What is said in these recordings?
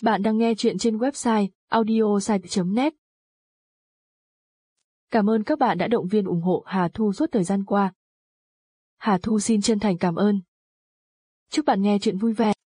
Bạn đang nghe chuyện trên website audiosite.net. Cảm ơn các bạn đã động viên ủng hộ Hà Thu suốt thời gian qua. Hà Thu xin chân thành cảm ơn. Chúc bạn nghe chuyện vui vẻ.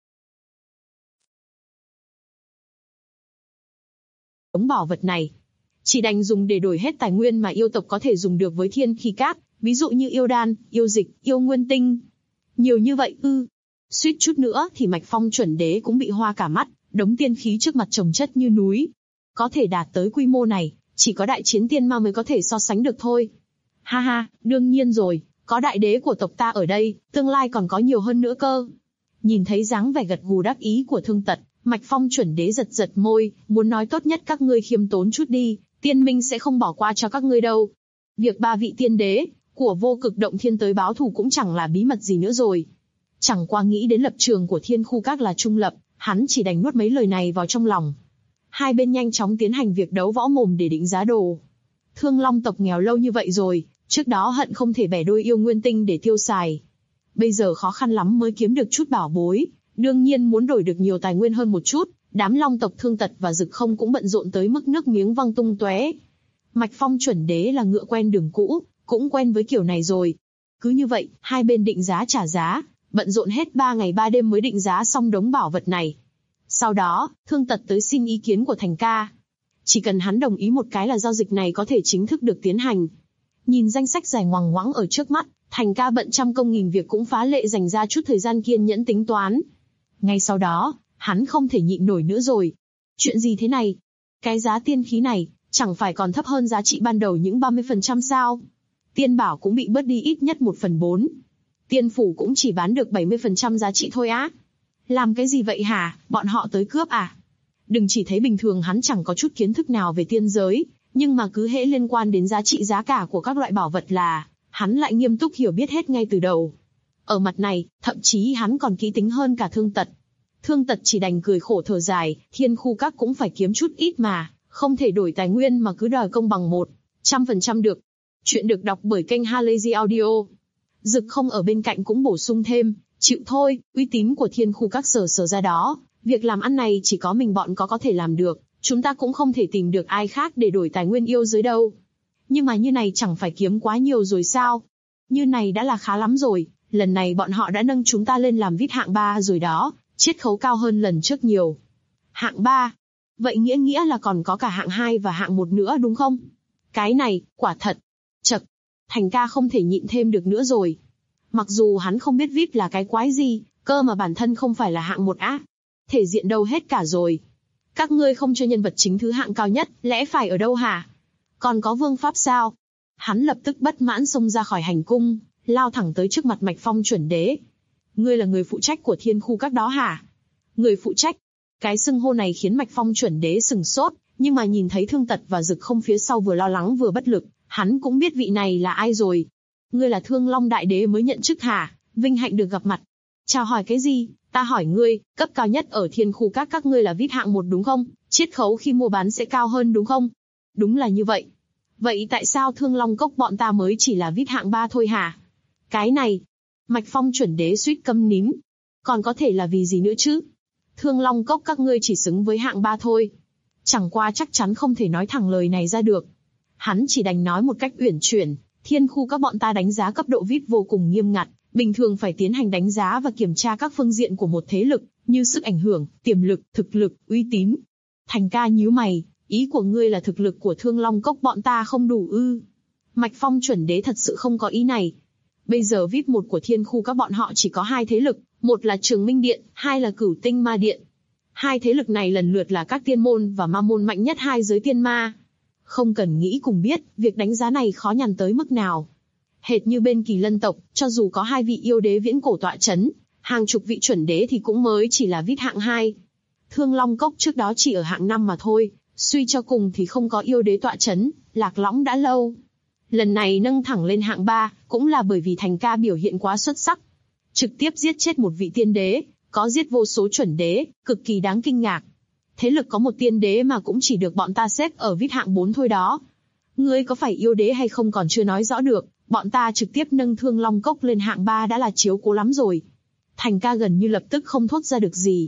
Đống bảo vật này chỉ đành dùng để đổi hết tài nguyên mà yêu tộc có thể dùng được với thiên khí các, ví dụ như yêu đan, yêu dịch, yêu nguyên tinh. Nhiều như vậy ư? Suýt chút nữa thì Mạch Phong chuẩn đế cũng bị hoa cả mắt, đống tiên khí trước mặt chồng chất như núi. Có thể đạt tới quy mô này, chỉ có đại chiến tiên ma mới có thể so sánh được thôi. Ha ha, đương nhiên rồi, có đại đế của tộc ta ở đây, tương lai còn có nhiều hơn nữa cơ. Nhìn thấy dáng vẻ gật gù đắc ý của Thương Tật, Mạch Phong chuẩn đế giật giật môi, muốn nói tốt nhất các ngươi khiêm tốn chút đi, tiên minh sẽ không bỏ qua cho các ngươi đâu. Việc ba vị tiên đế của Vô Cực Động Thiên tới báo thù cũng chẳng là bí mật gì nữa rồi. Chẳng qua nghĩ đến lập trường của Thiên Khu Các là trung lập, hắn chỉ đành nuốt mấy lời này vào trong lòng. Hai bên nhanh chóng tiến hành việc đấu võ mồm để định giá đồ. Thương Long tộc nghèo lâu như vậy rồi, trước đó hận không thể bẻ đôi yêu nguyên tinh để tiêu xài. Bây giờ khó khăn lắm mới kiếm được chút bảo bối, đương nhiên muốn đổi được nhiều tài nguyên hơn một chút. Đám Long tộc Thương Tật và Dực Không cũng bận rộn tới mức nước miếng văng tung tóe. Mạch Phong chuẩn đế là ngựa quen đường cũ, cũng quen với kiểu này rồi. Cứ như vậy, hai bên định giá trả giá, bận rộn hết 3 ngày 3 đêm mới định giá xong đống bảo vật này. Sau đó, Thương Tật tới xin ý kiến của Thành Ca. Chỉ cần hắn đồng ý một cái là giao dịch này có thể chính thức được tiến hành. Nhìn danh sách dài ngoằng ngoãng ở trước mắt, Thành Ca bận trăm công nghìn việc cũng phá lệ dành ra chút thời gian kiên nhẫn tính toán. Ngay sau đó, hắn không thể nhịn nổi nữa rồi. Chuyện gì thế này? Cái giá tiên khí này, chẳng phải còn thấp hơn giá trị ban đầu những 30% sao? Tiên bảo cũng bị bớt đi ít nhất 1/4. Tiên phủ cũng chỉ bán được 70% giá trị thôi á. Làm cái gì vậy hả, bọn họ tới cướp à? Đừng chỉ thấy bình thường hắn chẳng có chút kiến thức nào về tiên giới, nhưng mà cứ hễ liên quan đến giá trị giá cả của các loại bảo vật là, hắn lại nghiêm túc hiểu biết hết ngay từ đầu. Ở mặt này, thậm chí hắn còn kỹ tính hơn cả Thương Tật. Thương Tật chỉ đành cười khổ thở dài, Thiên Khu Các cũng phải kiếm chút ít mà, không thể đổi tài nguyên mà cứ đòi công bằng 100% được. Chuyện được đọc bởi kênh Halazy Audio. Dực Không ở bên cạnh cũng bổ sung thêm, chịu thôi, uy tín của Thiên Khu Các sở ra đó, việc làm ăn này chỉ có mình bọn có thể làm được, chúng ta cũng không thể tìm được ai khác để đổi tài nguyên yêu giới đâu. Nhưng mà như này chẳng phải kiếm quá nhiều rồi sao? Như này đã là khá lắm rồi, lần này bọn họ đã nâng chúng ta lên làm VIP hạng 3 rồi đó, chiết khấu cao hơn lần trước nhiều. Hạng 3? Vậy nghĩa là còn có cả hạng 2 và hạng 1 nữa đúng không? Cái này, quả thật. Chậc, Thành Ca không thể nhịn thêm được nữa rồi. Mặc dù hắn không biết VIP là cái quái gì, cơ mà bản thân không phải là hạng 1 á. Thể diện đâu hết cả rồi. Các ngươi không cho nhân vật chính thứ hạng cao nhất, lẽ phải ở đâu hả? Còn có vương pháp sao? Hắn lập tức bất mãn xông ra khỏi hành cung, lao thẳng tới trước mặt Mạch Phong chuẩn đế. Ngươi là người phụ trách của Thiên Khu Các đó hả? Người phụ trách? Cái xưng hô này khiến Mạch Phong chuẩn đế sừng sốt, nhưng mà nhìn thấy Thương Tật và Dực Không phía sau vừa lo lắng vừa bất lực, hắn cũng biết vị này là ai rồi. Ngươi là Thương Long đại đế mới nhận chức hả? Vinh hạnh được gặp mặt. Chào hỏi cái gì? Ta hỏi ngươi, cấp cao nhất ở Thiên Khu các ngươi là VIP hạng 1 đúng không? Chiết khấu khi mua bán sẽ cao hơn đúng không? Đúng là như vậy. Vậy tại sao Thương Long Cốc bọn ta mới chỉ là VIP hạng 3 thôi hả? Cái này, Mạch Phong chuẩn đế suýt câm nín. Còn có thể là vì gì nữa chứ? Thương Long Cốc các ngươi chỉ xứng với hạng 3 thôi. Chẳng qua chắc chắn không thể nói thẳng lời này ra được. Hắn chỉ đành nói một cách uyển chuyển, Thiên Khu các bọn ta đánh giá cấp độ VIP vô cùng nghiêm ngặt, bình thường phải tiến hành đánh giá và kiểm tra các phương diện của một thế lực, như sức ảnh hưởng, tiềm lực, thực lực, uy tín. Thành Ca nhíu mày, ý của ngươi là thực lực của Thương Long Cốc bọn ta không đủ ư? Mạch Phong chuẩn đế thật sự không có ý này. Bây giờ VIP 1 của Thiên Khu các bọn họ chỉ có 2 thế lực, một là Trường Minh Điện, 2 là Cửu Tinh Ma Điện. 2 thế lực này lần lượt là các tiên môn và ma môn mạnh nhất hai giới tiên ma. Không cần nghĩ cũng biết, việc đánh giá này khó nhằn tới mức nào. Hệt như bên Kỳ Lân tộc, cho dù có 2 vị yêu đế viễn cổ tọa chấn, hàng chục vị chuẩn đế thì cũng mới chỉ là VIP hạng 2. Thương Long Cốc trước đó chỉ ở hạng 5 mà thôi, suy cho cùng thì không có yêu đế tọa chấn, lạc lõng đã lâu. Lần này nâng thẳng lên hạng 3, cũng là bởi vì Thành Ca biểu hiện quá xuất sắc. Trực tiếp giết chết một vị tiên đế, có giết vô số chuẩn đế, cực kỳ đáng kinh ngạc. Thế lực có một tiên đế mà cũng chỉ được bọn ta xếp ở VIP hạng 4 thôi đó. Ngươi có phải yêu đế hay không còn chưa nói rõ được, bọn ta trực tiếp nâng Thương Long Cốc lên hạng 3 đã là chiếu cố lắm rồi. Thành Ca gần như lập tức không thốt ra được gì.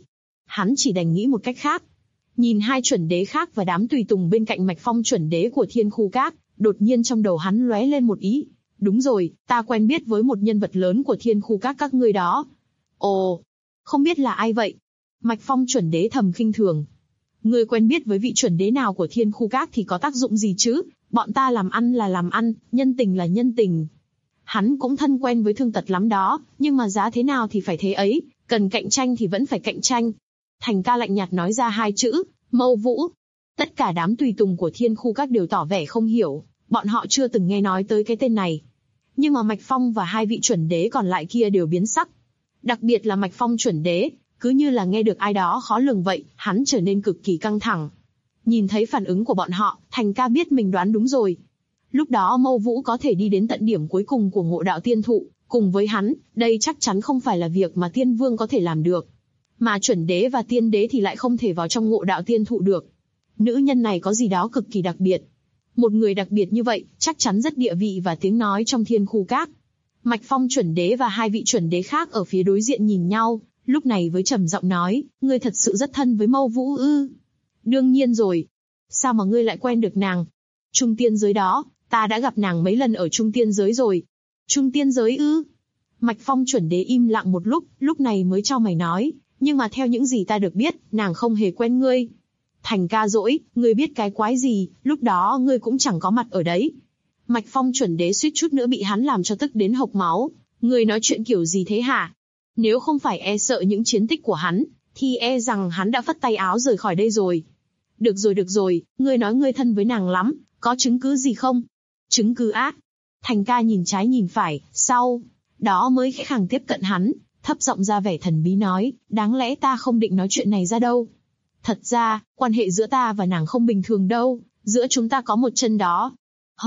Hắn chỉ đành nghĩ một cách khác. Nhìn hai chuẩn đế khác và đám tùy tùng bên cạnh Mạch Phong chuẩn đế của Thiên Khu Các, đột nhiên trong đầu hắn lóe lên một ý. Đúng rồi, ta quen biết với một nhân vật lớn của Thiên Khu các ngươi đó. Ồ, không biết là ai vậy? Mạch Phong chuẩn đế thầm khinh thường. Ngươi quen biết với vị chuẩn đế nào của Thiên Khu Các thì có tác dụng gì chứ? Bọn ta làm ăn là làm ăn, nhân tình là nhân tình. Hắn cũng thân quen với Thương Tật lắm đó, nhưng mà giá thế nào thì phải thế ấy, cần cạnh tranh thì vẫn phải cạnh tranh. Thành Ca lạnh nhạt nói ra hai chữ, Mâu Vũ. Tất cả đám tùy tùng của Thiên Khu Các đều tỏ vẻ không hiểu, bọn họ chưa từng nghe nói tới cái tên này. Nhưng mà Mạch Phong và hai vị chuẩn đế còn lại kia đều biến sắc. Đặc biệt là Mạch Phong chuẩn đế, cứ như là nghe được ai đó khó lường vậy, hắn trở nên cực kỳ căng thẳng. Nhìn thấy phản ứng của bọn họ, Thành Ca biết mình đoán đúng rồi. Lúc đó Mâu Vũ có thể đi đến tận điểm cuối cùng của Ngộ Đạo Tiên Thụ, cùng với hắn, đây chắc chắn không phải là việc mà Tiên Vương có thể làm được. Mà chuẩn đế và tiên đế thì lại không thể vào trong Ngộ Đạo Tiên Thụ được. Nữ nhân này có gì đó cực kỳ đặc biệt. Một người đặc biệt như vậy, chắc chắn rất địa vị và tiếng nói trong Thiên Khu Các. Mạch Phong chuẩn đế và hai vị chuẩn đế khác ở phía đối diện nhìn nhau, lúc này với trầm giọng nói, ngươi thật sự rất thân với Mâu Vũ ư? Đương nhiên rồi. Sao mà ngươi lại quen được nàng? Trung tiên giới đó, ta đã gặp nàng mấy lần ở Trung tiên giới rồi. Trung tiên giới ư? Mạch Phong chuẩn đế im lặng một lúc này mới chau mày nói, nhưng mà theo những gì ta được biết, nàng không hề quen ngươi. Thành Ca dỗi, ngươi biết cái quái gì, lúc đó ngươi cũng chẳng có mặt ở đấy. Mạch Phong chuẩn đế suýt chút nữa bị hắn làm cho tức đến hộc máu. Ngươi nói chuyện kiểu gì thế hả? Nếu không phải e sợ những chiến tích của hắn, thì e rằng hắn đã phất tay áo rời khỏi đây rồi. Được rồi, ngươi nói ngươi thân với nàng lắm, có chứng cứ gì không? Chứng cứ á? Thành Ca nhìn trái nhìn phải, sau đó mới khẽ khàng tiếp cận hắn, thấp giọng ra vẻ thần bí nói, đáng lẽ ta không định nói chuyện này ra đâu. Thật ra, quan hệ giữa ta và nàng không bình thường đâu, giữa chúng ta có một chân đó.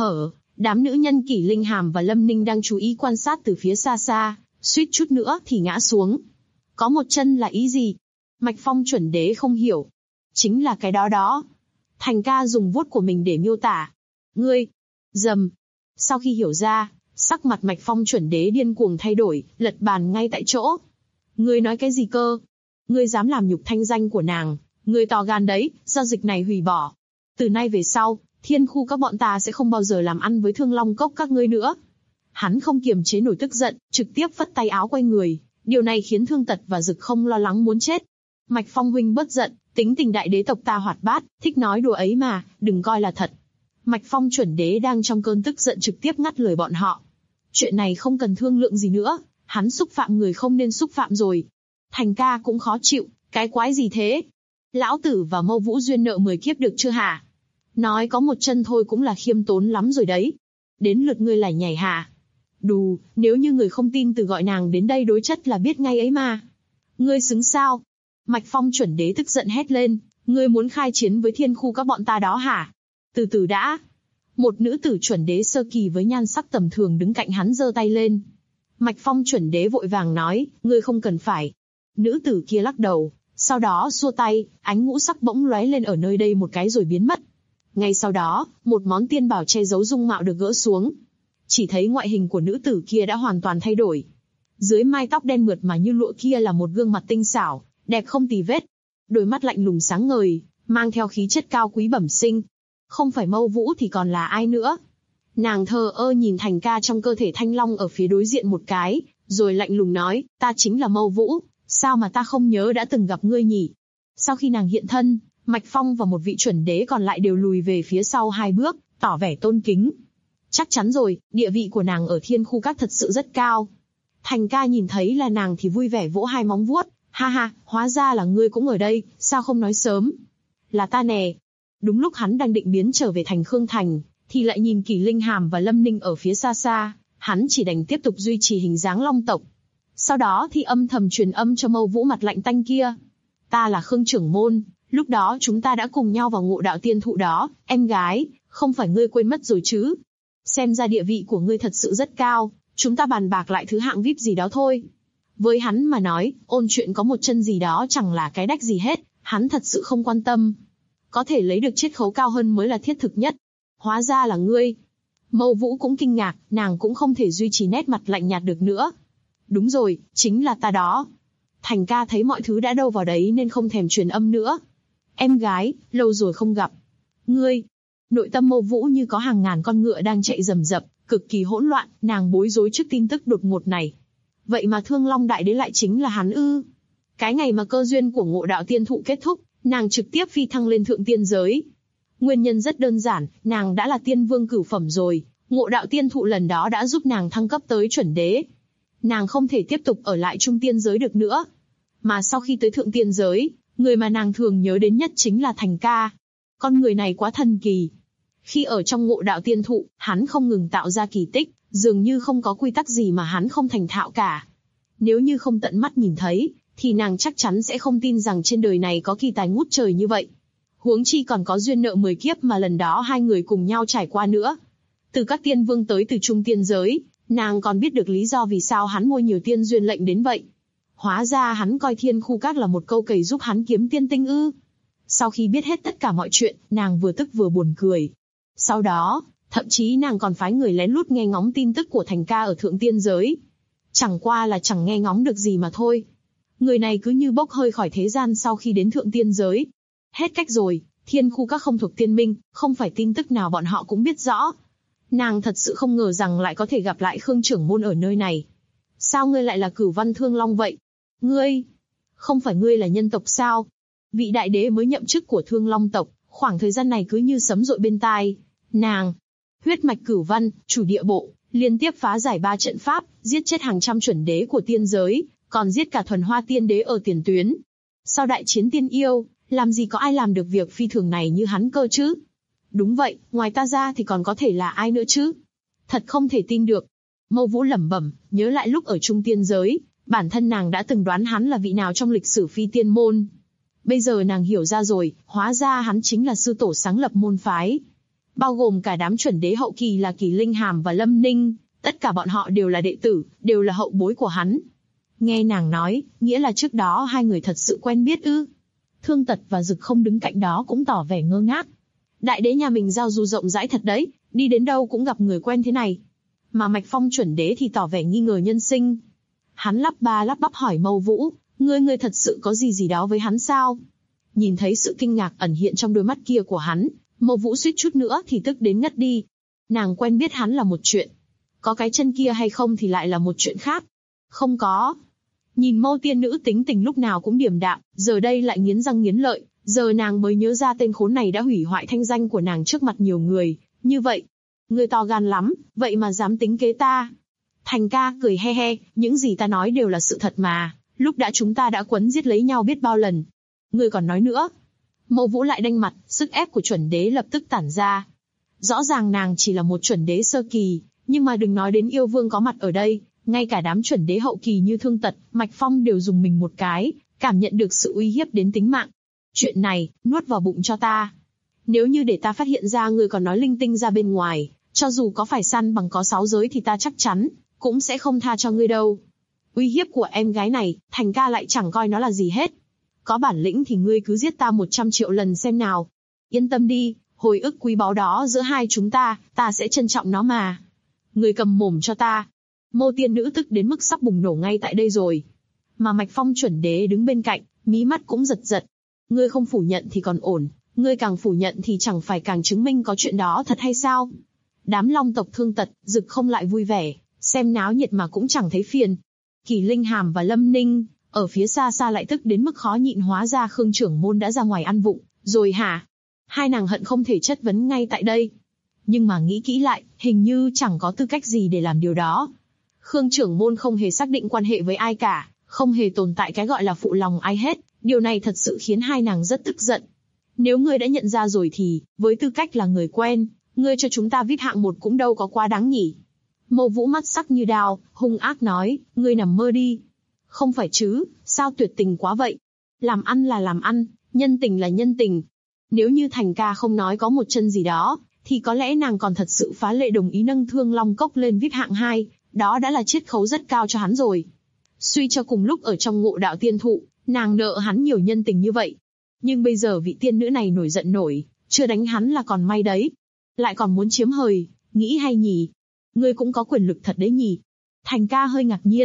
Đám nữ nhân Kỷ Linh Hàm và Lâm Ninh đang chú ý quan sát từ phía xa xa, suýt chút nữa thì ngã xuống. Có một chân là ý gì? Mạch Phong chuẩn đế không hiểu. Chính là cái đó. Thành Ca dùng vuốt của mình để miêu tả. Ngươi, dầm. Sau khi hiểu ra, sắc mặt Mạch Phong chuẩn đế điên cuồng thay đổi, lật bàn ngay tại chỗ. Ngươi nói cái gì cơ? Ngươi dám làm nhục thanh danh của nàng, ngươi to gan đấy, giao dịch này hủy bỏ. Từ nay về sau, Thiên Khu các bọn ta sẽ không bao giờ làm ăn với Thương Long Cốc các ngươi nữa. Hắn không kiềm chế nổi tức giận, trực tiếp phất tay áo quay người. Điều này khiến Thương Tật và Dực không lo lắng muốn chết. Mạch Phong huynh bớt giận, tính tình đại đế tộc ta hoạt bát, thích nói đùa ấy mà, đừng coi là thật. Mạch Phong chuẩn đế đang trong cơn tức giận trực tiếp ngắt lời bọn họ. Chuyện này không cần thương lượng gì nữa, hắn xúc phạm người không nên xúc phạm rồi. Thành Ca cũng khó chịu, cái quái gì thế? Lão tử và Mâu Vũ duyên nợ 10 kiếp được chưa hả? Nói có một chân thôi cũng là khiêm tốn lắm rồi đấy. Đến lượt ngươi lại nhảy hả? Đù, nếu như người không tin từ gọi nàng đến đây đối chất là biết ngay ấy mà. Ngươi xứng sao? Mạch Phong chuẩn đế tức giận hét lên, ngươi muốn khai chiến với Thiên Khu các bọn ta đó hả? Từ từ đã. Một nữ tử chuẩn đế sơ kỳ với nhan sắc tầm thường đứng cạnh hắn giơ tay lên. Mạch Phong chuẩn đế vội vàng nói, ngươi không cần phải. Nữ tử kia lắc đầu, sau đó xua tay, ánh ngũ sắc bỗng lóe lên ở nơi đây một cái rồi biến mất. Ngay sau đó, một món tiên bảo che giấu dung mạo được gỡ xuống. Chỉ thấy ngoại hình của nữ tử kia đã hoàn toàn thay đổi. Dưới mái tóc đen mượt mà như lụa kia là một gương mặt tinh xảo, đẹp không tì vết. Đôi mắt lạnh lùng sáng ngời, mang theo khí chất cao quý bẩm sinh. Không phải Mâu Vũ thì còn là ai nữa? Nàng thờ ơ nhìn Thành Ca trong cơ thể thanh long ở phía đối diện một cái, rồi lạnh lùng nói, ta chính là Mâu Vũ, sao mà ta không nhớ đã từng gặp ngươi nhỉ? Sau khi nàng hiện thân, Mạch Phong và một vị chuẩn đế còn lại đều lùi về phía sau 2 bước, tỏ vẻ tôn kính. Chắc chắn rồi, địa vị của nàng ở Thiên Khu các thật sự rất cao. Thành Ca nhìn thấy là nàng thì vui vẻ vỗ 2 móng vuốt, ha ha, hóa ra là ngươi cũng ở đây, sao không nói sớm? Là ta nè. Đúng lúc hắn đang định biến trở về thành Khương Thành, thì lại nhìn Kỷ Linh Hàm và Lâm Ninh ở phía xa xa, hắn chỉ đành tiếp tục duy trì hình dáng long tộc. Sau đó thì âm thầm truyền âm cho Mâu Vũ mặt lạnh tanh kia. Ta là Khương trưởng môn, lúc đó chúng ta đã cùng nhau vào Ngộ Đạo Tiên Thụ đó, em gái, không phải ngươi quên mất rồi chứ? Xem ra địa vị của ngươi thật sự rất cao, chúng ta bàn bạc lại thứ hạng VIP gì đó thôi. Với hắn mà nói, ôn chuyện có một chân gì đó chẳng là cái đách gì hết, hắn thật sự không quan tâm. Có thể lấy được chiết khấu cao hơn mới là thiết thực nhất. Hóa ra là ngươi. Mâu Vũ cũng kinh ngạc, nàng cũng không thể duy trì nét mặt lạnh nhạt được nữa. Đúng rồi, chính là ta đó. Thành ca thấy mọi thứ đã đâu vào đấy nên không thèm truyền âm nữa. Em gái, lâu rồi không gặp. Ngươi. Nội tâm Mâu Vũ như có hàng ngàn con ngựa đang chạy rầm rập, cực kỳ hỗn loạn, nàng bối rối trước tin tức đột ngột này. Vậy mà Thương Long Đại Đế lại chính là hắn ư? Cái ngày mà cơ duyên của Ngộ Đạo Tiên Thụ kết thúc, nàng trực tiếp phi thăng lên thượng tiên giới. Nguyên nhân rất đơn giản, nàng đã là tiên vương cửu phẩm rồi, Ngộ Đạo Tiên Thụ lần đó đã giúp nàng thăng cấp tới chuẩn đế. Nàng không thể tiếp tục ở lại trung tiên giới được nữa. Mà sau khi tới thượng tiên giới, người mà nàng thường nhớ đến nhất chính là Thành ca. Con người này quá thần kỳ. Khi ở trong Ngộ Đạo Tiên Thụ, hắn không ngừng tạo ra kỳ tích, dường như không có quy tắc gì mà hắn không thành thạo cả. Nếu như không tận mắt nhìn thấy, thì nàng chắc chắn sẽ không tin rằng trên đời này có kỳ tài ngút trời như vậy. Huống chi còn có duyên nợ 10 kiếp mà lần đó hai người cùng nhau trải qua nữa. Từ các tiên vương tới từ trung tiên giới, nàng còn biết được lý do vì sao hắn mua nhiều tiên duyên lệnh đến vậy. Hóa ra hắn coi Thiên Khu Các là một câu cày giúp hắn kiếm tiên tinh ư. Sau khi biết hết tất cả mọi chuyện, nàng vừa tức vừa buồn cười. Sau đó, thậm chí nàng còn phái người lén lút nghe ngóng tin tức của Thành ca ở thượng tiên giới. Chẳng qua là chẳng nghe ngóng được gì mà thôi. Người này cứ như bốc hơi khỏi thế gian sau khi đến thượng tiên giới. Hết cách rồi, Thiên Khu Các không thuộc tiên minh, không phải tin tức nào bọn họ cũng biết rõ. Nàng thật sự không ngờ rằng lại có thể gặp lại Khương trưởng môn ở nơi này. Sao ngươi lại là Cửu Văn Thương Long vậy? Ngươi, không phải ngươi là nhân tộc sao? Vị đại đế mới nhậm chức của Thương Long tộc, khoảng thời gian này cứ như sấm dội bên tai. Nàng, huyết mạch Cửu Văn, chủ địa bộ, liên tiếp phá giải 3 trận pháp, giết chết hàng trăm chuẩn đế của tiên giới, còn giết cả thuần hoa tiên đế ở tiền tuyến. Sau đại chiến tiên yêu, làm gì có ai làm được việc phi thường này như hắn cơ chứ? Đúng vậy, ngoài ta ra thì còn có thể là ai nữa chứ? Thật không thể tin được. Mâu Vũ lẩm bẩm, nhớ lại lúc ở trung tiên giới, bản thân nàng đã từng đoán hắn là vị nào trong lịch sử phi tiên môn. Bây giờ nàng hiểu ra rồi, hóa ra hắn chính là sư tổ sáng lập môn phái. Bao gồm cả đám chuẩn đế hậu kỳ là Kỳ Linh Hàm và Lâm Ninh, tất cả bọn họ đều là đệ tử, đều là hậu bối của hắn. Nghe nàng nói, nghĩa là trước đó hai người thật sự quen biết ư? Thương Tật và Dực Không đứng cạnh đó cũng tỏ vẻ ngơ ngác. Đại đế nhà mình giao du rộng rãi thật đấy, đi đến đâu cũng gặp người quen thế này. Mà Mạch Phong chuẩn đế thì tỏ vẻ nghi ngờ nhân sinh. Hắn lắp ba lắp bắp hỏi Mâu Vũ, ngươi thật sự có gì đó với hắn sao? Nhìn thấy sự kinh ngạc ẩn hiện trong đôi mắt kia của hắn, Mâu Vũ suýt chút nữa thì tức đến ngất đi. Nàng quen biết hắn là một chuyện, có cái chân kia hay không thì lại là một chuyện khác. Không có. Nhìn Mâu tiên nữ tính tình lúc nào cũng điềm đạm, giờ đây lại nghiến răng nghiến lợi, giờ nàng mới nhớ ra tên khốn này đã hủy hoại thanh danh của nàng trước mặt nhiều người, như vậy. Ngươi to gan lắm, vậy mà dám tính kế ta. Thành ca cười he he, những gì ta nói đều là sự thật mà, lúc đã chúng ta đã quấn giết lấy nhau biết bao lần. Ngươi còn nói nữa. Mâu Vũ lại đanh mặt, sức ép của chuẩn đế lập tức tản ra. Rõ ràng nàng chỉ là một chuẩn đế sơ kỳ, nhưng mà đừng nói đến yêu vương có mặt ở đây, ngay cả đám chuẩn đế hậu kỳ như Thương Tật, Mạch Phong đều dùng mình một cái, cảm nhận được sự uy hiếp đến tính mạng. Chuyện này, nuốt vào bụng cho ta. Nếu như để ta phát hiện ra ngươi còn nói linh tinh ra bên ngoài, cho dù có phải săn bằng có 6 giới thì ta chắc chắn cũng sẽ không tha cho ngươi đâu. Uy hiếp của em gái này, Thành ca lại chẳng coi nó là gì hết. Có bản lĩnh thì ngươi cứ giết ta 100 triệu lần xem nào. Yên tâm đi, hồi ức quý báu đó giữa hai chúng ta sẽ trân trọng nó mà. Ngươi cầm mồm cho ta. Mâu tiên nữ tức đến mức sắp bùng nổ ngay tại đây rồi. Mà Mạch Phong chuẩn đế đứng bên cạnh, mí mắt cũng giật giật. Ngươi không phủ nhận thì còn ổn, ngươi càng phủ nhận thì chẳng phải càng chứng minh có chuyện đó thật hay sao? Đám Long tộc Thương Tật, Dực Không lại vui vẻ, xem náo nhiệt mà cũng chẳng thấy phiền. Kỳ Linh Hàm và Lâm Ninh, ở phía xa xa lại tức đến mức khó nhịn, hóa ra Khương trưởng môn đã ra ngoài ăn vụng, rồi hả? Hai nàng hận không thể chất vấn ngay tại đây. Nhưng mà nghĩ kỹ lại, hình như chẳng có tư cách gì để làm điều đó. Khương trưởng môn không hề xác định quan hệ với ai cả, không hề tồn tại cái gọi là phụ lòng ai hết, điều này thật sự khiến hai nàng rất tức giận. Nếu ngươi đã nhận ra rồi thì, với tư cách là người quen, ngươi cho chúng ta VIP hạng 1 cũng đâu có quá đáng nhỉ. Mâu Vũ mắt sắc như đao, hung ác nói, ngươi nằm mơ đi. Không phải chứ, sao tuyệt tình quá vậy? Làm ăn là làm ăn, nhân tình là nhân tình. Nếu như Thành ca không nói có một chân gì đó, thì có lẽ nàng còn thật sự phá lệ đồng ý nâng Thương Long Cốc lên VIP hạng 2, đó đã là chiết khấu rất cao cho hắn rồi. Suy cho cùng lúc ở trong Ngộ Đạo Tiên Thụ, nàng nợ hắn nhiều nhân tình như vậy. Nhưng bây giờ vị tiên nữ này nổi giận nổi, chưa đánh hắn là còn may đấy. Lại còn muốn chiếm hời, nghĩ hay nhỉ? Ngươi cũng có quyền lực thật đấy nhỉ? Thành ca hơi ngạc nhiên,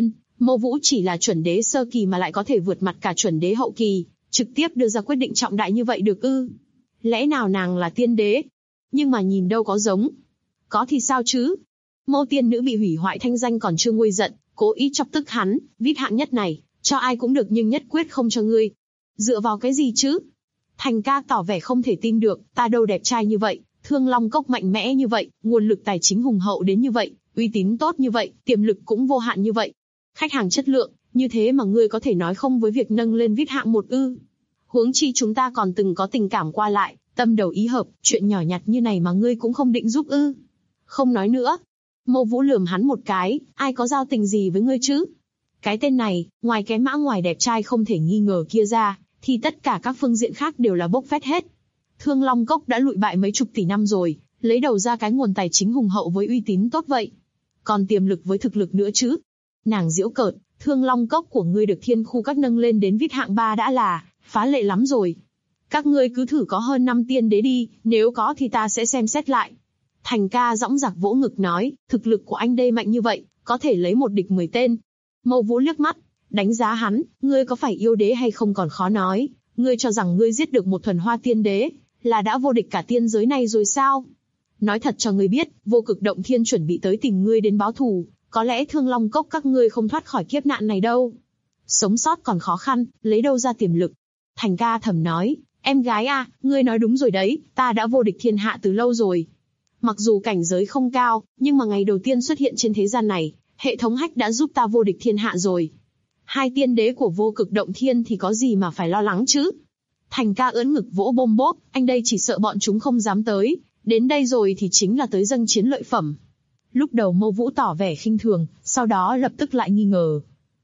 Mâu Vũ chỉ là chuẩn đế sơ kỳ mà lại có thể vượt mặt cả chuẩn đế hậu kỳ, trực tiếp đưa ra quyết định trọng đại như vậy được ư? Lẽ nào nàng là tiên đế? Nhưng mà nhìn đâu có giống. Có thì sao chứ? Mâu tiên nữ bị hủy hoại thanh danh còn chưa nguôi giận, cố ý chọc tức hắn, vip hạng nhất này, cho ai cũng được nhưng nhất quyết không cho ngươi. Dựa vào cái gì chứ? Thành ca tỏ vẻ không thể tin được, ta đâu đẹp trai như vậy, Thương Long Cốc mạnh mẽ như vậy, nguồn lực tài chính hùng hậu đến như vậy, uy tín tốt như vậy, tiềm lực cũng vô hạn như vậy. Khách hàng chất lượng, như thế mà ngươi có thể nói không với việc nâng lên vip hạng 1 ư? Huống chi chúng ta còn từng có tình cảm qua lại, tâm đầu ý hợp, chuyện nhỏ nhặt như này mà ngươi cũng không định giúp ư? Không nói nữa. Mâu Vũ lườm hắn một cái, ai có giao tình gì với ngươi chứ? Cái tên này, ngoài cái mã ngoài đẹp trai không thể nghi ngờ kia ra, thì tất cả các phương diện khác đều là bốc phét hết. Thương Long Cốc đã lụi bại mấy chục tỷ năm rồi, lấy đầu ra cái nguồn tài chính hùng hậu với uy tín tốt vậy. Còn tiềm lực với thực lực nữa chứ? Nàng giễu cợt, Thương Long Cốc của ngươi được thiên khu các nâng lên đến vip hạng 3 đã là phá lệ lắm rồi. Các ngươi cứ thử có hơn 5 tiên đế đi, nếu có thì ta sẽ xem xét lại. Thành ca dõng dạc vỗ ngực nói, thực lực của anh đây mạnh như vậy, có thể lấy một địch 10 tên. Mâu Vũ liếc mắt, đánh giá hắn, ngươi có phải yêu đế hay không còn khó nói, ngươi cho rằng ngươi giết được một thuần hoa tiên đế, là đã vô địch cả tiên giới này rồi sao? Nói thật cho ngươi biết, Vô Cực Động Thiên chuẩn bị tới tìm ngươi đến báo thù, có lẽ Thương Long Cốc các ngươi không thoát khỏi kiếp nạn này đâu. Sống sót còn khó khăn, lấy đâu ra tiềm lực? Thành ca thầm nói, em gái à, ngươi nói đúng rồi đấy, ta đã vô địch thiên hạ từ lâu rồi. Mặc dù cảnh giới không cao, nhưng mà ngày đầu tiên xuất hiện trên thế gian này, hệ thống hack đã giúp ta vô địch thiên hạ rồi. 2 tiên đế của Vô Cực Động Thiên thì có gì mà phải lo lắng chứ? Thành ca ưỡn ngực vỗ bôm bốp, anh đây chỉ sợ bọn chúng không dám tới, đến đây rồi thì chính là tới dâng chiến lợi phẩm. Lúc đầu Mâu Vũ tỏ vẻ khinh thường, sau đó lập tức lại nghi ngờ.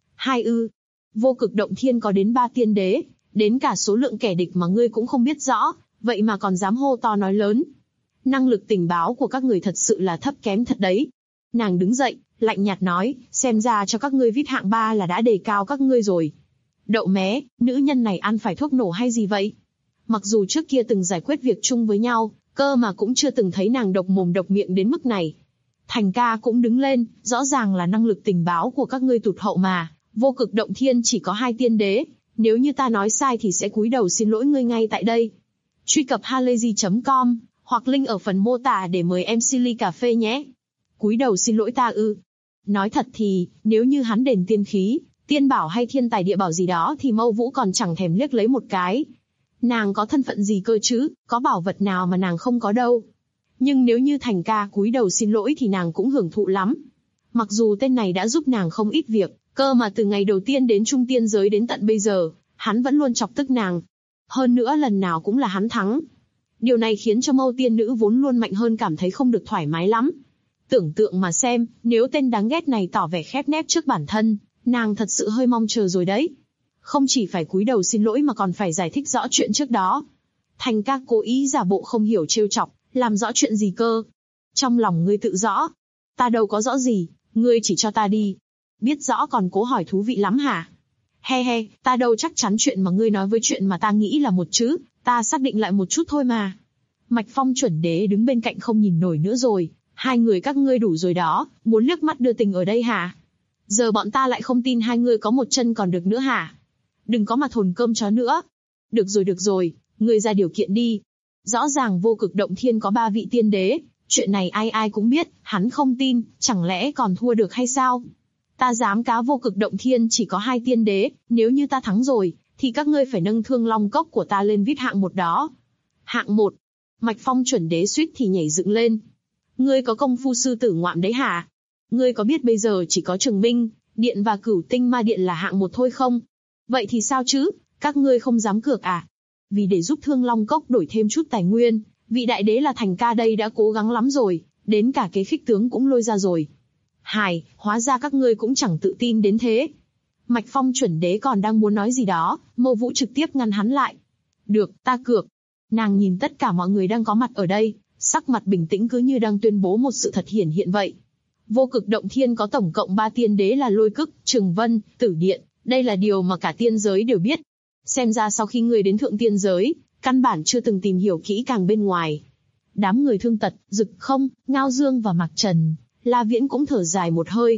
2 ư? Vô Cực Động Thiên có đến 3 tiên đế, đến cả số lượng kẻ địch mà ngươi cũng không biết rõ, vậy mà còn dám hô to nói lớn. Năng lực tình báo của các người thật sự là thấp kém thật đấy. Nàng đứng dậy, lạnh nhạt nói, xem ra cho các ngươi vip hạng 3 là đã đề cao các ngươi rồi. Đậu mé, nữ nhân này ăn phải thuốc nổ hay gì vậy? Mặc dù trước kia từng giải quyết việc chung với nhau, cơ mà cũng chưa từng thấy nàng độc mồm độc miệng đến mức này. Thành ca cũng đứng lên, rõ ràng là năng lực tình báo của các ngươi tụt hậu mà, Vô Cực Động Thiên chỉ có 2 tiên đế, nếu như ta nói sai thì sẽ cúi đầu xin lỗi ngươi ngay tại đây. Truy cập halayzi.com, hoặc link ở phần mô tả để mời em Silly cà phê nhé. Cúi đầu xin lỗi ta ư? Nói thật thì, nếu như hắn đền tiên khí, tiên bảo hay thiên tài địa bảo gì đó thì Mâu Vũ còn chẳng thèm liếc lấy một cái. Nàng có thân phận gì cơ chứ, có bảo vật nào mà nàng không có đâu. Nhưng nếu như Thành ca cúi đầu xin lỗi thì nàng cũng hưởng thụ lắm. Mặc dù tên này đã giúp nàng không ít việc, cơ mà từ ngày đầu tiên đến trung tiên giới đến tận bây giờ, hắn vẫn luôn chọc tức nàng. Hơn nữa lần nào cũng là hắn thắng. Điều này khiến cho Mâu tiên nữ vốn luôn mạnh hơn cảm thấy không được thoải mái lắm. Tưởng tượng mà xem, nếu tên đáng ghét này tỏ vẻ khép nép trước bản thân, nàng thật sự hơi mong chờ rồi đấy. Không chỉ phải cúi đầu xin lỗi mà còn phải giải thích rõ chuyện trước đó. Thành ca cố ý giả bộ không hiểu trêu chọc, làm rõ chuyện gì cơ? Trong lòng ngươi tự rõ. Ta đâu có rõ gì, ngươi chỉ cho ta đi. Biết rõ còn cố hỏi thú vị lắm hả? He he, ta đâu chắc chắn chuyện mà ngươi nói với chuyện mà ta nghĩ là một chứ, ta xác định lại một chút thôi mà. Mạch Phong chuẩn đế đứng bên cạnh không nhìn nổi nữa rồi, 2 người các ngươi đủ rồi đó, muốn liếc mắt đưa tình ở đây hả? Giờ bọn ta lại không tin 2 người có một chân còn được nữa hả? Đừng có mà thồn cơm chó nữa. Được rồi, ngươi ra điều kiện đi. Rõ ràng Vô Cực Động Thiên có 3 vị tiên đế, chuyện này ai ai cũng biết, hắn không tin, chẳng lẽ còn thua được hay sao? Ta dám cá Vô Cực Động Thiên chỉ có 2 tiên đế, nếu như ta thắng rồi, thì các ngươi phải nâng Thương Long Cốc của ta lên vip hạng 1 đó. Hạng 1? Mạch Phong chuẩn đế suýt thì nhảy dựng lên. Ngươi có công phu sư tử ngoạm đấy hả? Ngươi có biết bây giờ chỉ có Trường Minh Điện và Cửu Tinh Ma Điện là hạng 1 thôi không? Vậy thì sao chứ, các ngươi không dám cược à? Vì để giúp Thương Long Cốc đổi thêm chút tài nguyên, vị đại đế là Thành ca đây đã cố gắng lắm rồi, đến cả kế khích tướng cũng lôi ra rồi. Hài, hóa ra các ngươi cũng chẳng tự tin đến thế. Mạch Phong chuẩn đế còn đang muốn nói gì đó, Mâu Vũ trực tiếp ngăn hắn lại. Được, ta cược. Nàng nhìn tất cả mọi người đang có mặt ở đây, sắc mặt bình tĩnh cứ như đang tuyên bố một sự thật hiển hiện vậy. Vô Cực Động Thiên có tổng cộng 3 tiên đế là Lôi Cức, Trường Vân, Tử Điện, đây là điều mà cả tiên giới đều biết. Xem ra sau khi ngươi đến thượng tiên giới, căn bản chưa từng tìm hiểu kỹ càng bên ngoài. Đám người Thương Tật, Dực Không, Ngao Dương và Mạc Trần, La Viễn cũng thở dài một hơi.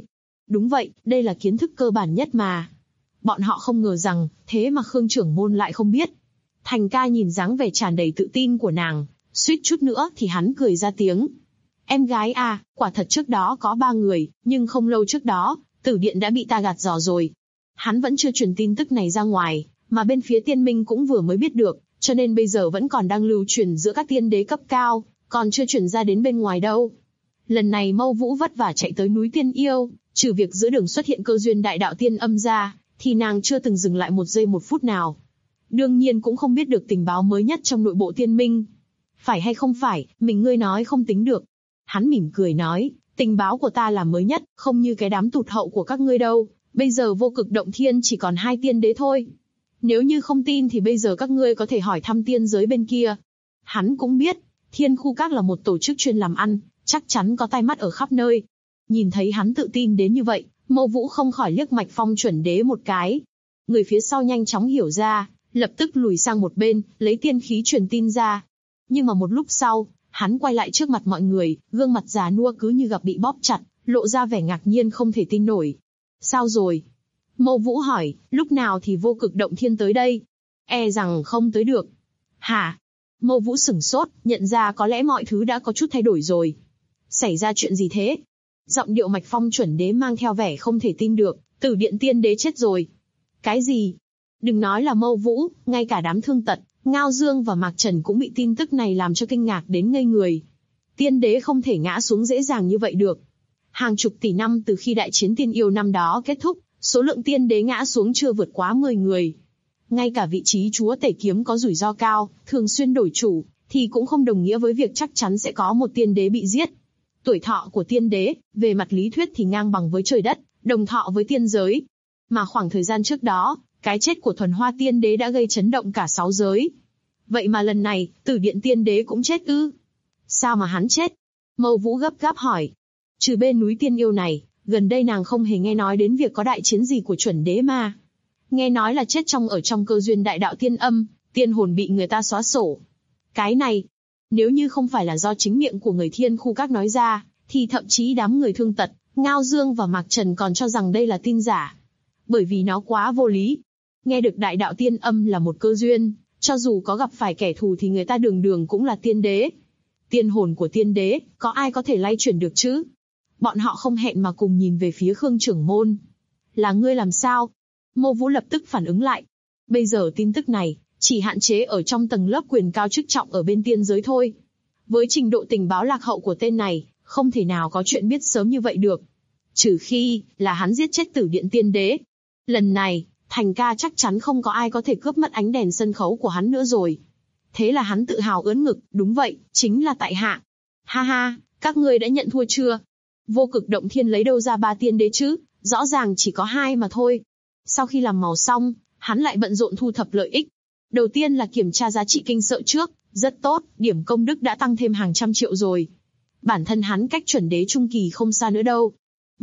Đúng vậy, đây là kiến thức cơ bản nhất mà. Bọn họ không ngờ rằng, thế mà Khương trưởng môn lại không biết. Thành ca nhìn dáng vẻ tràn đầy tự tin của nàng, suýt chút nữa thì hắn cười ra tiếng. Em gái à, quả thật trước đó có 3 người, nhưng không lâu trước đó, tử điện đã bị ta gạt dò rồi. Hắn vẫn chưa truyền tin tức này ra ngoài, mà bên phía tiên minh cũng vừa mới biết được, cho nên bây giờ vẫn còn đang lưu truyền giữa các tiên đế cấp cao, còn chưa truyền ra đến bên ngoài đâu. Lần này Mâu Vũ vất vả chạy tới núi Tiên Yêu, trừ việc giữa đường xuất hiện cơ duyên đại đạo tiên âm ra, thì nàng chưa từng dừng lại 1 giây 1 phút nào. Đương nhiên cũng không biết được tình báo mới nhất trong nội bộ tiên minh. Phải hay không phải, mình ngươi nói không tính được. Hắn mỉm cười nói, tình báo của ta là mới nhất, không như cái đám tụt hậu của các ngươi đâu. Bây giờ Vô Cực Động Thiên chỉ còn 2 tiên đế thôi. Nếu như không tin thì bây giờ các ngươi có thể hỏi thăm tiên giới bên kia. Hắn cũng biết, Thiên Khu Các là một tổ chức chuyên làm ăn, chắc chắn có tai mắt ở khắp nơi. Nhìn thấy hắn tự tin đến như vậy, Mâu Vũ không khỏi liếc Mạch Phong chuẩn đế một cái. Người phía sau nhanh chóng hiểu ra, lập tức lùi sang một bên, lấy tiên khí truyền tin ra. Nhưng mà một lúc sau, hắn quay lại trước mặt mọi người, gương mặt già nua cứ như gặp bị bóp chặt, lộ ra vẻ ngạc nhiên không thể tin nổi. Sao rồi? Mâu Vũ hỏi, lúc nào thì Vô Cực Động Thiên tới đây? E rằng không tới được. Hả? Mâu Vũ sửng sốt, nhận ra có lẽ mọi thứ đã có chút thay đổi rồi. Xảy ra chuyện gì thế? Giọng điệu Mạch Phong chuẩn đế mang theo vẻ không thể tin được, Tử Điện tiên đế chết rồi. Cái gì? Đừng nói là Mâu Vũ, ngay cả đám Thương Tật, Ngao Dương và Mạc Trần cũng bị tin tức này làm cho kinh ngạc đến ngây người. Tiên đế không thể ngã xuống dễ dàng như vậy được. Hàng chục tỷ năm từ khi đại chiến Tiên Yêu năm đó kết thúc, số lượng tiên đế ngã xuống chưa vượt quá 10 người. Ngay cả vị trí chúa tể kiếm có rủi ro cao, thường xuyên đổi chủ, thì cũng không đồng nghĩa với việc chắc chắn sẽ có một tiên đế bị giết. Tuổi thọ của tiên đế, về mặt lý thuyết thì ngang bằng với trời đất, đồng thọ với tiên giới. Mà khoảng thời gian trước đó, cái chết của Thuần Hoa tiên đế đã gây chấn động cả 6 giới. Vậy mà lần này, Tử Điện tiên đế cũng chết ư? Sao mà hắn chết? Mâu Vũ gấp gáp hỏi. Trừ bên núi Tiên Yêu này, gần đây nàng không hề nghe nói đến việc có đại chiến gì của chuẩn đế mà. Nghe nói là chết trong cơ duyên đại đạo tiên âm, tiên hồn bị người ta xóa sổ. Cái này, nếu như không phải là do chính miệng của người Thiên Khu Các nói ra, thì thậm chí đám người Thương Tật, Ngao Dương và Mạc Trần còn cho rằng đây là tin giả. Bởi vì nó quá vô lý. Nghe được đại đạo tiên âm là một cơ duyên, cho dù có gặp phải kẻ thù thì người ta đường đường cũng là tiên đế. Tiên hồn của tiên đế, có ai có thể lay chuyển được chứ? Bọn họ không hẹn mà cùng nhìn về phía Khương trưởng môn. Là ngươi làm sao? Mâu Vũ lập tức phản ứng lại. Bây giờ tin tức này, chỉ hạn chế ở trong tầng lớp quyền cao chức trọng ở bên tiên giới thôi. Với trình độ tình báo lạc hậu của tên này, không thể nào có chuyện biết sớm như vậy được. Trừ khi, là hắn giết chết Tử Điện tiên đế. Lần này, Thành ca chắc chắn không có ai có thể cướp mất ánh đèn sân khấu của hắn nữa rồi. Thế là hắn tự hào ưỡn ngực, đúng vậy, chính là tại hạ. Ha ha, các ngươi đã nhận thua chưa? Vô Cực Động Thiên lấy đâu ra 3 tiên đế chứ, rõ ràng chỉ có 2 mà thôi. Sau khi làm màu xong, hắn lại bận rộn thu thập lợi ích. Đầu tiên là kiểm tra giá trị kinh sợ trước, rất tốt, điểm công đức đã tăng thêm hàng trăm triệu rồi. Bản thân hắn cách chuẩn đế trung kỳ không xa nữa đâu.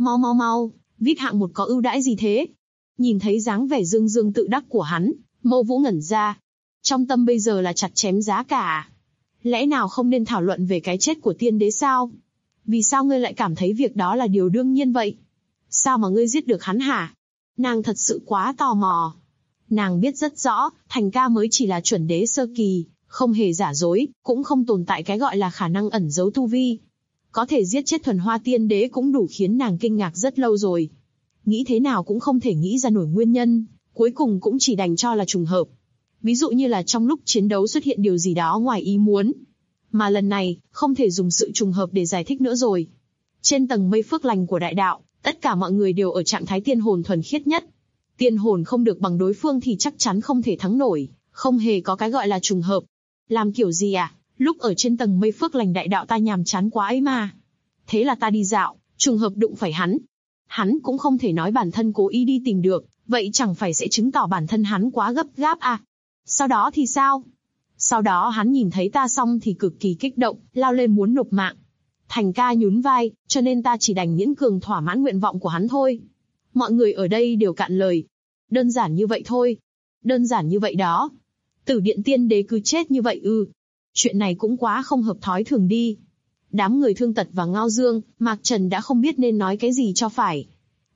Mau, vip hạng 1 có ưu đãi gì thế? Nhìn thấy dáng vẻ dương dương tự đắc của hắn, Mâu Vũ ngẩn ra. Trong tâm bây giờ là chặt chém giá cả. Lẽ nào không nên thảo luận về cái chết của tiên đế sao? Vì sao ngươi lại cảm thấy việc đó là điều đương nhiên vậy? Sao mà ngươi giết được hắn hả? Nàng thật sự quá tò mò. Nàng biết rất rõ, Thành ca mới chỉ là chuẩn đế sơ kỳ, không hề giả dối, cũng không tồn tại cái gọi là khả năng ẩn giấu tu vi. Có thể giết chết Thuần Hoa tiên đế cũng đủ khiến nàng kinh ngạc rất lâu rồi. Nghĩ thế nào cũng không thể nghĩ ra nổi nguyên nhân, cuối cùng cũng chỉ đành cho là trùng hợp. Ví dụ như là trong lúc chiến đấu xuất hiện điều gì đó ngoài ý muốn. Mà lần này, không thể dùng sự trùng hợp để giải thích nữa rồi. Trên tầng mây phước lành của đại đạo, tất cả mọi người đều ở trạng thái tiên hồn thuần khiết nhất. Tiên hồn không được bằng đối phương thì chắc chắn không thể thắng nổi, không hề có cái gọi là trùng hợp. Làm kiểu gì à? Lúc ở trên tầng mây phước lành đại đạo ta nhàm chán quá ấy mà. Thế là ta đi dạo, trùng hợp đụng phải hắn. Hắn cũng không thể nói bản thân cố ý đi tìm được, vậy chẳng phải sẽ chứng tỏ bản thân hắn quá gấp gáp à? Sau đó thì sao? Sau đó hắn nhìn thấy ta xong thì cực kỳ kích động, lao lên muốn nộp mạng. Thành ca nhún vai, cho nên ta chỉ đành miễn cường thỏa mãn nguyện vọng của hắn thôi. Mọi người ở đây đều cạn lời. Đơn giản như vậy thôi. Đơn giản như vậy đó. Tử Điện tiên đế cứ chết như vậy ư? Chuyện này cũng quá không hợp thói thường đi. Đám người Thương Tật và Ngao Dương, Mạc Trần đã không biết nên nói cái gì cho phải.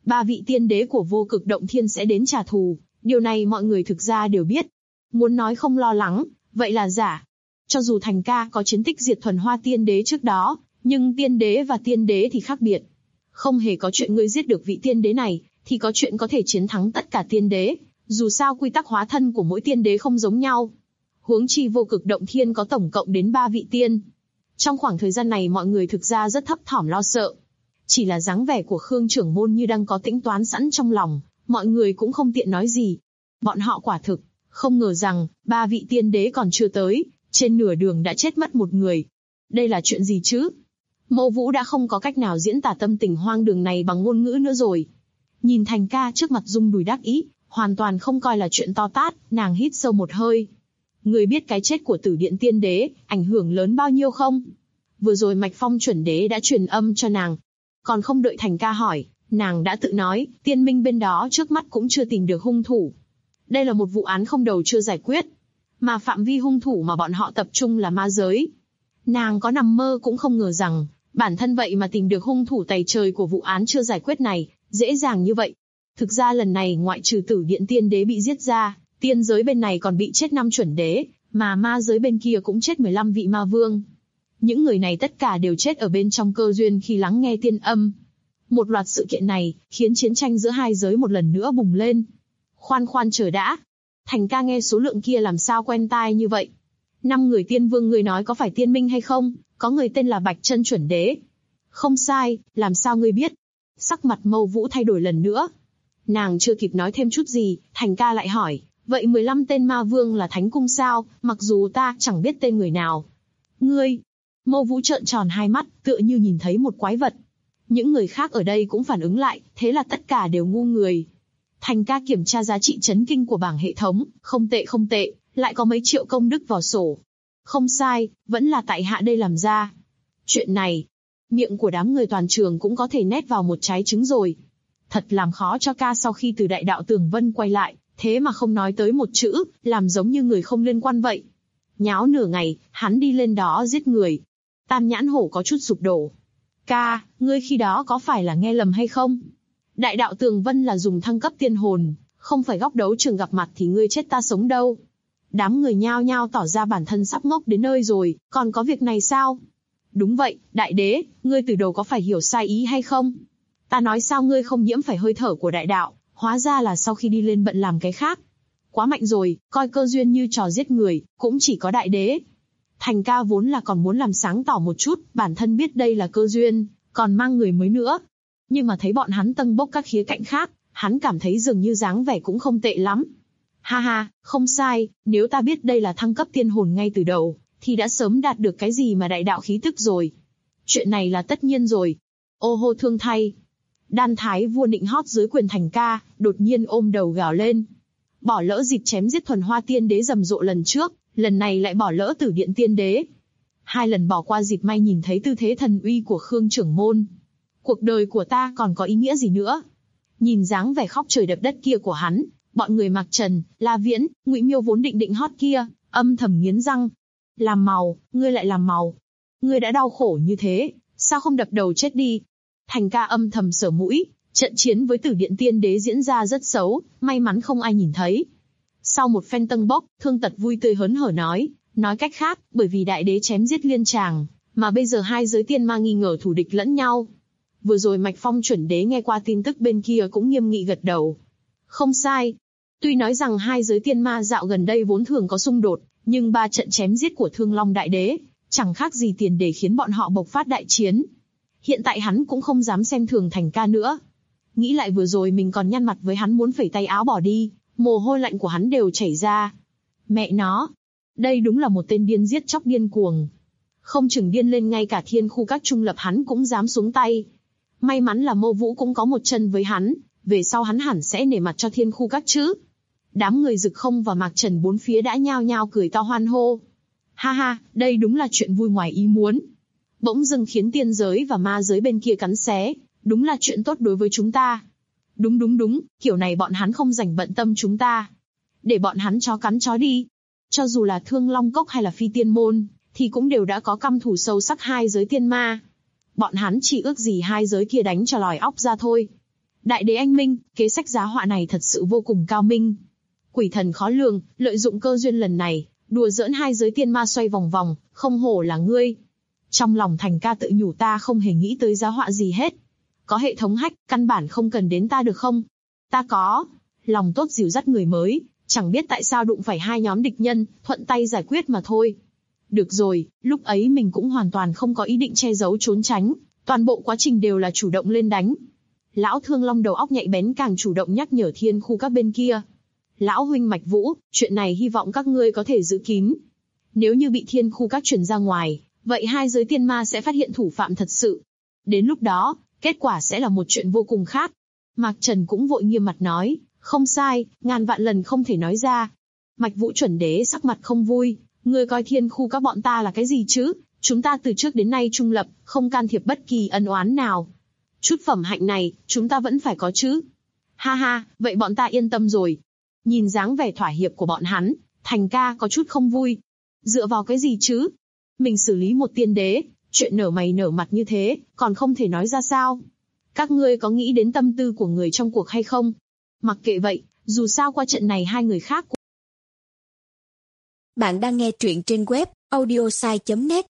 Ba vị tiên đế của vô cực động thiên sẽ đến trả thù, điều này mọi người thực ra đều biết. Muốn nói không lo lắng, vậy là giả. Cho dù Thành ca có chiến tích diệt thuần hoa tiên đế trước đó, nhưng tiên đế và tiên đế thì khác biệt. Không hề có chuyện ngươi giết được vị tiên đế này, thì có chuyện có thể chiến thắng tất cả tiên đế. Dù sao quy tắc hóa thân của mỗi tiên đế không giống nhau. Huống chi vô cực động thiên có tổng cộng đến 3 vị tiên. Trong khoảng thời gian này mọi người thực ra rất thấp thỏm lo sợ. Chỉ là dáng vẻ của Khương trưởng môn như đang có tính toán sẵn trong lòng, mọi người cũng không tiện nói gì. Bọn họ quả thực không ngờ rằng 3 vị tiên đế còn chưa tới, trên nửa đường đã chết mất một người. Đây là chuyện gì chứ? Mâu Vũ đã không có cách nào diễn tả tâm tình hoang đường này bằng ngôn ngữ nữa rồi. Nhìn Thành ca trước mặt rung đùi đắc ý, hoàn toàn không coi là chuyện to tát, nàng hít sâu một hơi. Người biết cái chết của Tử Điện Tiên Đế ảnh hưởng lớn bao nhiêu không? Vừa rồi Mạch Phong chuẩn đế đã truyền âm cho nàng. Còn không đợi Thành ca hỏi, nàng đã tự nói, tiên minh bên đó trước mắt cũng chưa tìm được hung thủ. Đây là một vụ án không đầu chưa giải quyết, mà phạm vi hung thủ mà bọn họ tập trung là ma giới. Nàng có nằm mơ cũng không ngờ rằng, bản thân vậy mà tìm được hung thủ tày trời của vụ án chưa giải quyết này, dễ dàng như vậy. Thực ra lần này ngoại trừ Tử Điện Tiên Đế bị giết ra, tiên giới bên này còn bị chết 5 chuẩn đế, mà ma giới bên kia cũng chết 15 vị ma vương. Những người này tất cả đều chết ở bên trong cơ duyên khi lắng nghe tiên âm. Một loạt sự kiện này, khiến chiến tranh giữa hai giới một lần nữa bùng lên. Khoan chờ đã. Thành ca nghe số lượng kia làm sao quen tai như vậy? 5 người tiên vương ngươi nói có phải tiên minh hay không? Có người tên là Bạch Chân chuẩn đế. Không sai, làm sao ngươi biết? Sắc mặt Mâu Vũ thay đổi lần nữa. Nàng chưa kịp nói thêm chút gì, Thành ca lại hỏi, vậy 15 tên ma vương là thánh cung sao, mặc dù ta chẳng biết tên người nào. Ngươi! Mâu Vũ trợn tròn hai mắt, tựa như nhìn thấy một quái vật. Những người khác ở đây cũng phản ứng lại, thế là tất cả đều ngu người. Thành ca kiểm tra giá trị chấn kinh của bảng hệ thống, không tệ, lại có mấy triệu công đức vào sổ. Không sai, vẫn là tại hạ đây làm ra. Chuyện này, miệng của đám người toàn trường cũng có thể nét vào một trái trứng rồi. Thật làm khó cho ca sau khi từ đại đạo Tường Vân quay lại, thế mà không nói tới một chữ, làm giống như người không liên quan vậy. Nháo nửa ngày, hắn đi lên đó giết người. Tam Nhãn Hổ có chút sụp đổ. Ca, ngươi khi đó có phải là nghe lầm hay không? Đại đạo Tường Vân là dùng thăng cấp tiên hồn, không phải góc đấu trường gặp mặt thì ngươi chết ta sống đâu. Đám người nhao nhao tỏ ra bản thân sắp ngốc đến nơi rồi, còn có việc này sao? Đúng vậy, đại đế, ngươi từ đầu có phải hiểu sai ý hay không? Ta nói sao ngươi không nhiễm phải hơi thở của đại đạo, hóa ra là sau khi đi lên bận làm cái khác. Quá mạnh rồi, coi cơ duyên như trò giết người, cũng chỉ có đại đế. Thành ca vốn là còn muốn làm sáng tỏ một chút, bản thân biết đây là cơ duyên, còn mang người mới nữa. Nhưng mà thấy bọn hắn tâng bốc các khía cạnh khác, hắn cảm thấy dường như dáng vẻ cũng không tệ lắm. Ha ha, không sai, nếu ta biết đây là thăng cấp tiên hồn ngay từ đầu, thì đã sớm đạt được cái gì mà đại đạo khí tức rồi. Chuyện này là tất nhiên rồi. Ô hô thương thay. Đan Thái vua nịnh hót dưới quyền Thành ca, đột nhiên ôm đầu gào lên. Bỏ lỡ dịp chém giết thuần hoa tiên đế rầm rộ lần trước, lần này lại bỏ lỡ Tử Điện Tiên Đế. 2 lần bỏ qua dịp may nhìn thấy tư thế thần uy của Khương trưởng môn. Cuộc đời của ta còn có ý nghĩa gì nữa? Nhìn dáng vẻ khóc trời đập đất kia của hắn, bọn người Mạc Trần, La Viễn, Ngụy Miêu vốn định hót kia, âm thầm nghiến răng. Làm màu, ngươi lại làm màu. Ngươi đã đau khổ như thế, sao không đập đầu chết đi? Thành ca âm thầm sờ mũi, trận chiến với Tử Điện Tiên Đế diễn ra rất xấu, may mắn không ai nhìn thấy. Sau một phen tâng bốc, Thương Tật vui tươi hớn hở nói cách khác, bởi vì đại đế chém giết liên tràng, mà bây giờ hai giới tiên ma nghi ngờ thù địch lẫn nhau. Vừa rồi Mạch Phong chuẩn đế nghe qua tin tức bên kia cũng nghiêm nghị gật đầu. Không sai. Tuy nói rằng hai giới tiên ma dạo gần đây vốn thường có xung đột, nhưng 3 trận chém giết của Thương Long đại đế, chẳng khác gì tiền để khiến bọn họ bộc phát đại chiến. Hiện tại hắn cũng không dám xem thường Thành ca nữa. Nghĩ lại vừa rồi mình còn nhăn mặt với hắn muốn phẩy tay áo bỏ đi, mồ hôi lạnh của hắn đều chảy ra. Mẹ nó, đây đúng là một tên điên giết chóc điên cuồng. Không chừng điên lên ngay cả thiên khu các trung lập hắn cũng dám xuống tay. May mắn là Mâu Vũ cũng có một chân với hắn, về sau hắn hẳn sẽ nể mặt cho thiên khu các chứ. Đám người Dực Không và Mạc Trần bốn phía đã nhao nhao cười to hoan hô. Ha ha, đây đúng là chuyện vui ngoài ý muốn. Bỗng dưng khiến tiên giới và ma giới bên kia cắn xé, đúng là chuyện tốt đối với chúng ta. Đúng, kiểu này bọn hắn không rảnh bận tâm chúng ta. Để bọn hắn chó cắn chó đi. Cho dù là Thương Long Cốc hay là Phi Tiên Môn, thì cũng đều đã có căm thù sâu sắc hai giới tiên ma. Bọn hắn chỉ ước gì hai giới kia đánh cho lòi óc ra thôi. Đại đế anh minh, kế sách giá họa này thật sự vô cùng cao minh. Quỷ thần khó lường, lợi dụng cơ duyên lần này, đùa giỡn hai giới tiên ma xoay vòng vòng, không hổ là ngươi. Trong lòng Thành Ca tự nhủ, ta không hề nghĩ tới giá họa gì hết. Có hệ thống hack, căn bản không cần đến ta được không? Ta có lòng tốt dìu dắt người mới, chẳng biết tại sao đụng phải hai nhóm địch nhân, thuận tay giải quyết mà thôi. Được rồi, lúc ấy mình cũng hoàn toàn không có ý định che giấu trốn tránh, toàn bộ quá trình đều là chủ động lên đánh. Lão Thương Long đầu óc nhạy bén càng chủ động nhắc nhở Thiên Khu các bên kia. Lão huynh Mạch Vũ, chuyện này hy vọng các ngươi có thể giữ kín. Nếu như bị Thiên Khu các truyền ra ngoài, vậy hai giới tiên ma sẽ phát hiện thủ phạm thật sự. Đến lúc đó, kết quả sẽ là một chuyện vô cùng khác. Mạc Trần cũng vội nghiêm mặt nói, không sai, ngàn vạn lần không thể nói ra. Mạch Vũ chuẩn đế sắc mặt không vui, ngươi coi Thiên Khu các bọn ta là cái gì chứ? Chúng ta từ trước đến nay trung lập, không can thiệp bất kỳ ân oán nào. Chút phẩm hạnh này, chúng ta vẫn phải có chứ. Ha ha, vậy bọn ta yên tâm rồi. Nhìn dáng vẻ thỏa hiệp của bọn hắn, Thành Ca có chút không vui. Dựa vào cái gì chứ? Mình xử lý một tiên đế, chuyện nở mày nở mặt như thế, còn không thể nói ra sao? Các ngươi có nghĩ đến tâm tư của người trong cuộc hay không? Mặc kệ vậy, dù sao qua trận này hai người khác. Bạn đang nghe truyện trên web audiosai.net.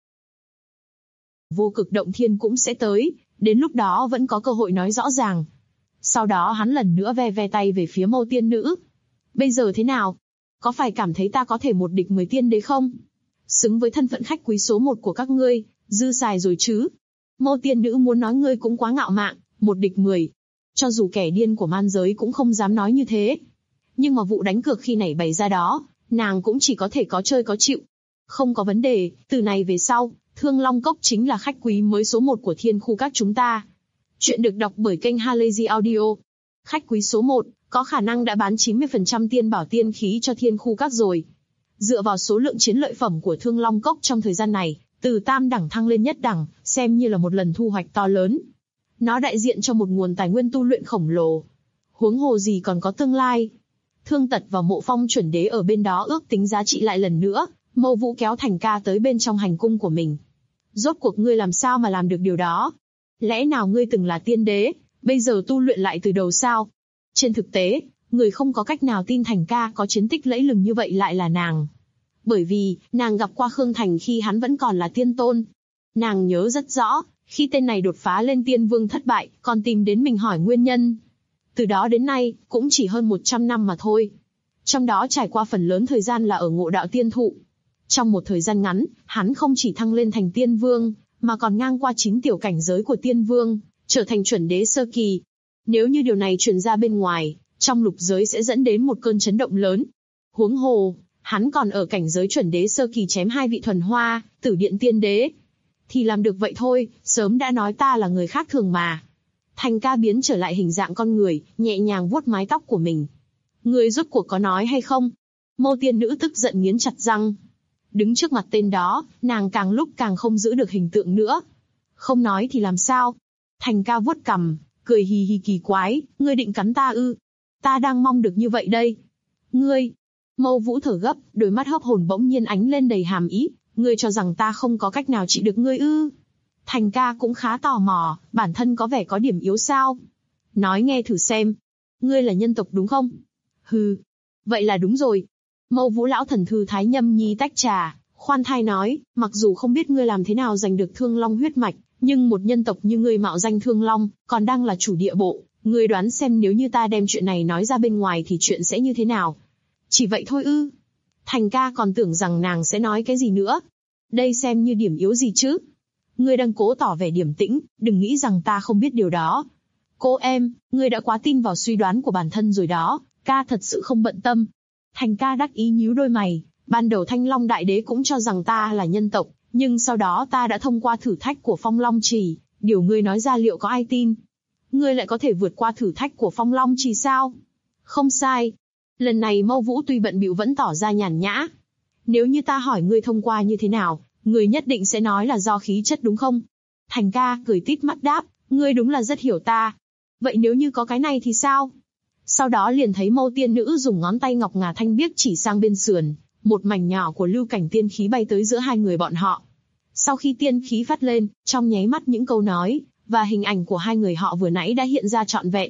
Vô Cực Động Thiên cũng sẽ tới, đến lúc đó vẫn có cơ hội nói rõ ràng. Sau đó hắn lần nữa ve ve tay về phía Mâu Tiên Nữ. Bây giờ thế nào? Có phải cảm thấy ta có thể một địch 10 tiên đế không? Xứng với thân phận khách quý số 1 của các ngươi, dư xài rồi chứ? Mâu Tiên Nữ muốn nói ngươi cũng quá ngạo mạn, một địch 10. Cho dù kẻ điên của man giới cũng không dám nói như thế. Nhưng mà vụ đánh cược khi nảy bày ra đó, nàng cũng chỉ có thể có chơi có chịu. Không có vấn đề, từ này về sau, Thương Long Cốc chính là khách quý mới số 1 của Thiên Khu các chúng ta. Chuyện được đọc bởi kênh Halazy Audio. Khách quý số 1, có khả năng đã bán 90% tiên bảo tiên khí cho Thiên Khu các rồi. Dựa vào số lượng chiến lợi phẩm của Thương Long Cốc trong thời gian này, từ tam đẳng thăng lên nhất đẳng, xem như là một lần thu hoạch to lớn. Nó đại diện cho một nguồn tài nguyên tu luyện khổng lồ. Huống hồ gì còn có tương lai. Thương Tật và Mộ Phong chuẩn đế ở bên đó ước tính giá trị lại lần nữa, Mâu Vũ kéo Thành Ca tới bên trong hành cung của mình. Rốt cuộc ngươi làm sao mà làm được điều đó? Lẽ nào ngươi từng là tiên đế, bây giờ tu luyện lại từ đầu sao? Trên thực tế, người không có cách nào tin Thành Ca có chiến tích lẫy lừng như vậy lại là nàng. Bởi vì, nàng gặp qua Khương Thành khi hắn vẫn còn là tiên tôn. Nàng nhớ rất rõ, khi tên này đột phá lên tiên vương thất bại, còn tìm đến mình hỏi nguyên nhân. Từ đó đến nay, cũng chỉ hơn 100 năm mà thôi. Trong đó trải qua phần lớn thời gian là ở Ngộ Đạo Tiên Thụ. Trong một thời gian ngắn, hắn không chỉ thăng lên thành tiên vương, mà còn ngang qua 9 tiểu cảnh giới của tiên vương, trở thành chuẩn đế sơ kỳ. Nếu như điều này truyền ra bên ngoài, trong lục giới sẽ dẫn đến một cơn chấn động lớn. Huống hồ, hắn còn ở cảnh giới chuẩn đế sơ kỳ chém 2 vị thuần hoa, Tử Điện tiên đế. Thì làm được vậy thôi, sớm đã nói ta là người khác thường mà. Thành Ca biến trở lại hình dạng con người, nhẹ nhàng vuốt mái tóc của mình. Ngươi rốt cuộc có nói hay không? Mâu Tiên Nữ tức giận nghiến chặt răng. Đứng trước mặt tên đó, nàng càng lúc càng không giữ được hình tượng nữa. Không nói thì làm sao? Thành Ca vuốt cằm, cười hì hì kỳ quái, ngươi định cắn ta ư? Ta đang mong được như vậy đây. Ngươi! Mâu Vũ thở gấp, đôi mắt hớp hồn bỗng nhiên ánh lên đầy hàm ý. Ngươi cho rằng ta không có cách nào trị được ngươi ư? Thành Ca cũng khá tò mò, bản thân có vẻ có điểm yếu sao? Nói nghe thử xem. Ngươi là nhân tộc đúng không? Hừ, vậy là đúng rồi. Mâu Vũ lão thần thư thái nhâm nhi tách trà, khoan thai nói, mặc dù không biết ngươi làm thế nào giành được Thương Long huyết mạch, nhưng một nhân tộc như ngươi mạo danh Thương Long, còn đang là chủ địa bộ, ngươi đoán xem nếu như ta đem chuyện này nói ra bên ngoài thì chuyện sẽ như thế nào? Chỉ vậy thôi ư? Thành Ca còn tưởng rằng nàng sẽ nói cái gì nữa. Đây xem như điểm yếu gì chứ? Ngươi đang cố tỏ vẻ điềm tĩnh, đừng nghĩ rằng ta không biết điều đó. Cô em, ngươi đã quá tin vào suy đoán của bản thân rồi đó, ca thật sự không bận tâm. Thành Ca đắc ý nhíu đôi mày, ban đầu Thanh Long Đại Đế cũng cho rằng ta là nhân tộc, nhưng sau đó ta đã thông qua thử thách của Phong Long Trì, điều ngươi nói ra liệu có ai tin? Ngươi lại có thể vượt qua thử thách của Phong Long Trì sao? Không sai. Lần này Mâu Vũ tuy bận bịu vẫn tỏ ra nhàn nhã. Nếu như ta hỏi ngươi thông qua như thế nào, ngươi nhất định sẽ nói là do khí chất đúng không? Thành Ca cười tít mắt đáp, ngươi đúng là rất hiểu ta. Vậy nếu như có cái này thì sao? Sau đó liền thấy Mâu Tiên Nữ dùng ngón tay ngọc ngà thanh biếc chỉ sang bên sườn, một mảnh nhỏ của lưu cảnh tiên khí bay tới giữa hai người bọn họ. Sau khi tiên khí phát lên, trong nháy mắt những câu nói và hình ảnh của hai người họ vừa nãy đã hiện ra trọn vẹn.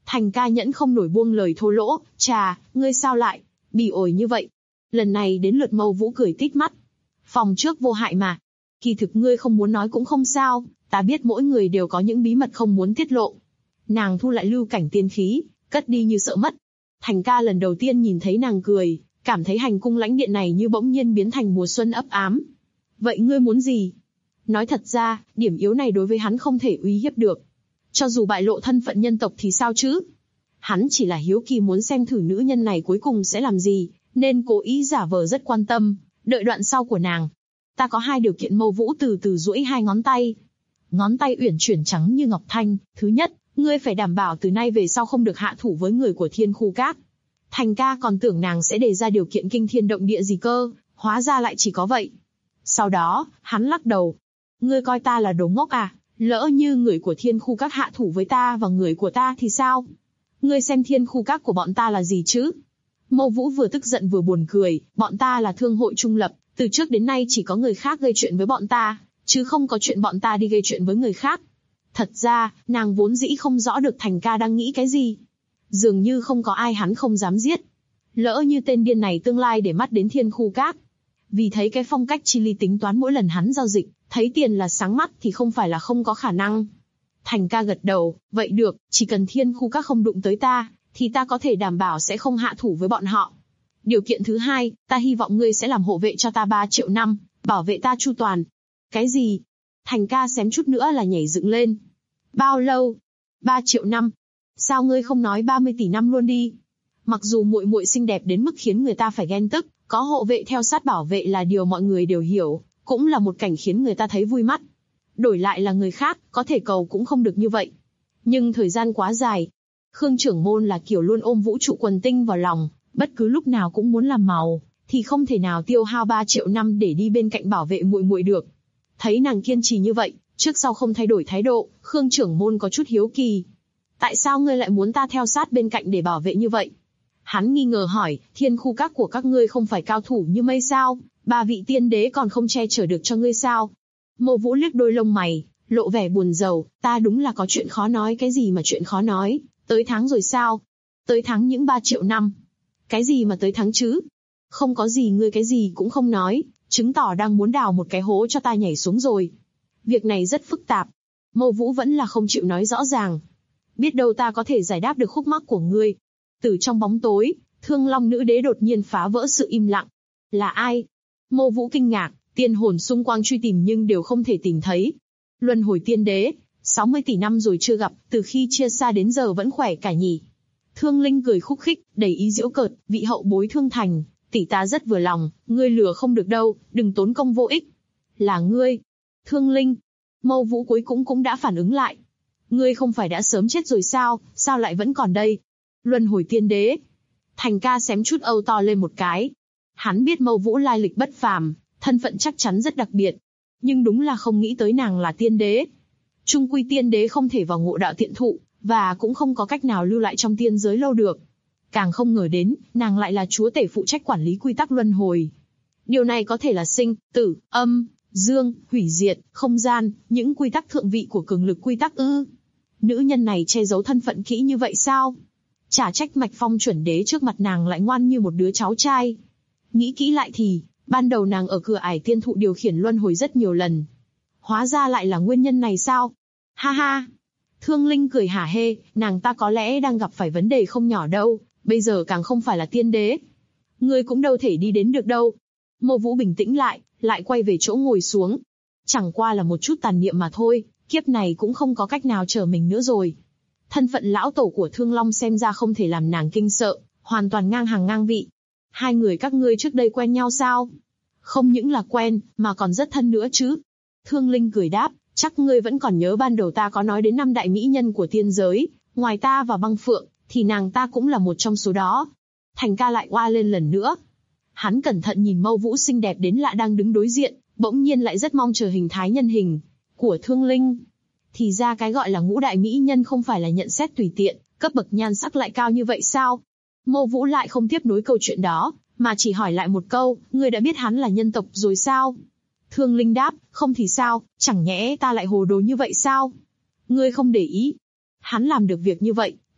Thành ca nhẫn không nổi buông lời thô lỗ, chà, ngươi sao lại, bỉ ổi như vậy. Lần này đến lượt Mâu Vũ cười tít mắt. Phòng trước vô hại mà. Kỳ thực ngươi không muốn nói cũng không sao, ta biết mỗi người đều có những bí mật không muốn tiết lộ. Nàng thu lại lưu cảnh tiên khí, cất đi như sợ mất. Thành ca lần đầu tiên nhìn thấy nàng cười, cảm thấy hành cung lãnh điện này như bỗng nhiên biến thành mùa xuân ấp ám. Vậy ngươi muốn gì? Nói thật ra, điểm yếu này đối với hắn không thể uy hiếp được. Cho dù bại lộ thân phận nhân tộc thì sao chứ? Hắn chỉ là hiếu kỳ muốn xem thử nữ nhân này cuối cùng sẽ làm gì, nên cố ý giả vờ rất quan tâm, đợi đoạn sau của nàng. Ta có 2 điều kiện. Mâu Vũ từ từ duỗi 2 ngón tay. Ngón tay uyển chuyển trắng như ngọc thanh. Thứ nhất, ngươi phải đảm bảo từ nay về sau không được hạ thủ với người của Thiên Khu Các. Thành ca còn tưởng nàng sẽ đề ra điều kiện kinh thiên động địa gì cơ, hóa ra lại chỉ có vậy. Sau đó, hắn lắc đầu. Ngươi coi ta là đồ ngốc à? Lỡ như người của Thiên Khu Các hạ thủ với ta và người của ta thì sao? Ngươi xem Thiên Khu Các của bọn ta là gì chứ? Mâu Vũ vừa tức giận vừa buồn cười, bọn ta là thương hội trung lập, từ trước đến nay chỉ có người khác gây chuyện với bọn ta, chứ không có chuyện bọn ta đi gây chuyện với người khác. Thật ra, nàng vốn dĩ không rõ được Thành ca đang nghĩ cái gì. Dường như không có ai hắn không dám giết. Lỡ như tên điên này tương lai để mắt đến Thiên Khu Các. Vì thấy cái phong cách chi ly tính toán mỗi lần hắn giao dịch, thấy tiền là sáng mắt thì không phải là không có khả năng. Thành ca gật đầu, vậy được, chỉ cần Thiên Khu Các không đụng tới ta, thì ta có thể đảm bảo sẽ không hạ thủ với bọn họ. Điều kiện thứ 2, ta hy vọng ngươi sẽ làm hộ vệ cho ta 3 triệu năm, bảo vệ ta chu toàn. Cái gì? Thành ca xém chút nữa là nhảy dựng lên. Bao lâu? 3 triệu năm. Sao ngươi không nói 30 tỷ năm luôn đi? Mặc dù muội muội xinh đẹp đến mức khiến người ta phải ghen tức, có hộ vệ theo sát bảo vệ là điều mọi người đều hiểu, cũng là một cảnh khiến người ta thấy vui mắt. Đổi lại là người khác, có thể cầu cũng không được như vậy. Nhưng thời gian quá dài. Khương trưởng môn là kiểu luôn ôm vũ trụ quần tinh vào lòng, bất cứ lúc nào cũng muốn làm màu, thì không thể nào tiêu hao 3 triệu năm để đi bên cạnh bảo vệ muội muội được. Thấy nàng kiên trì như vậy, trước sau không thay đổi thái độ, Khương trưởng môn có chút hiếu kỳ. Tại sao ngươi lại muốn ta theo sát bên cạnh để bảo vệ như vậy? Hắn nghi ngờ hỏi, Thiên Khu Các của các ngươi không phải cao thủ như mây sao? 3 vị tiên đế còn không che chở được cho ngươi sao? Mâu Vũ liếc đôi lông mày, lộ vẻ buồn rầu, ta đúng là có chuyện khó nói. Cái gì mà chuyện khó nói? Tới tháng rồi sao? Tới tháng những 3 triệu năm. Cái gì mà tới tháng chứ? Không có gì, ngươi cái gì cũng không nói, chứng tỏ đang muốn đào một cái hố cho ta nhảy xuống rồi. Việc này rất phức tạp. Mâu Vũ vẫn là không chịu nói rõ ràng. Biết đâu ta có thể giải đáp được khúc mắc của ngươi. Từ trong bóng tối, Thương Long nữ đế đột nhiên phá vỡ sự im lặng. Là ai? Mâu Vũ kinh ngạc, tiên hồn xung quanh truy tìm nhưng đều không thể tìm thấy. Luân hồi tiên đế, 60 tỷ năm rồi chưa gặp, từ khi chia xa đến giờ vẫn khỏe cả nhỉ? Thương Linh cười khúc khích, đầy ý giễu cợt, vị hậu bối Thương Thành, tỷ ta rất vừa lòng, ngươi lừa không được đâu, đừng tốn công vô ích. Là ngươi? Thương Linh. Mâu Vũ cuối cũng đã phản ứng lại. Ngươi không phải đã sớm chết rồi sao, sao lại vẫn còn đây? Luân hồi tiên đế. Thành ca xém chút âu to lên một cái. Hắn biết Mâu Vũ lai lịch bất phàm, thân phận chắc chắn rất đặc biệt. Nhưng đúng là không nghĩ tới nàng là tiên đế. Trung quy tiên đế không thể vào ngộ đạo tiện thụ, và cũng không có cách nào lưu lại trong tiên giới lâu được. Càng không ngờ đến, nàng lại là chúa tể phụ trách quản lý quy tắc luân hồi. Điều này có thể là sinh, tử, âm, dương, hủy diệt, không gian, những quy tắc thượng vị của cường lực quy tắc ư? Nữ nhân này che giấu thân phận kỹ như vậy sao? Chả trách Mạch Phong chuẩn đế trước mặt nàng lại ngoan như một đứa cháu trai. Nghĩ kỹ lại thì, ban đầu nàng ở cửa ải tiên thụ điều khiển luân hồi rất nhiều lần. Hóa ra lại là nguyên nhân này sao? Ha ha! Thương Linh cười hả hê, nàng ta có lẽ đang gặp phải vấn đề không nhỏ đâu, bây giờ càng không phải là tiên đế. Ngươi cũng đâu thể đi đến được đâu. Mâu Vũ bình tĩnh lại quay về chỗ ngồi xuống. Chẳng qua là một chút tàn niệm mà thôi, kiếp này cũng không có cách nào chờ mình nữa rồi. Thân phận lão tổ của Thương Long xem ra không thể làm nàng kinh sợ, hoàn toàn ngang hàng ngang vị. Hai người các ngươi trước đây quen nhau sao? Không những là quen, mà còn rất thân nữa chứ. Thương Linh cười đáp, chắc ngươi vẫn còn nhớ ban đầu ta có nói đến 5 đại mỹ nhân của tiên giới, ngoài ta và Băng Phượng, thì nàng ta cũng là một trong số đó. Thành ca lại oa lên lần nữa. Hắn cẩn thận nhìn Mâu Vũ xinh đẹp đến lạ đang đứng đối diện, bỗng nhiên lại rất mong chờ hình thái nhân hình của Thương Linh. Thì ra cái gọi là ngũ đại mỹ nhân không phải là nhận xét tùy tiện, cấp bậc nhan sắc lại cao như vậy sao? Mâu Vũ lại không tiếp nối câu chuyện đó, mà chỉ hỏi lại một câu, ngươi đã biết hắn là nhân tộc rồi sao? Thương Linh đáp, không thì sao, chẳng nhẽ ta lại hồ đồ như vậy sao? Ngươi không để ý. Hắn làm được việc như vậy,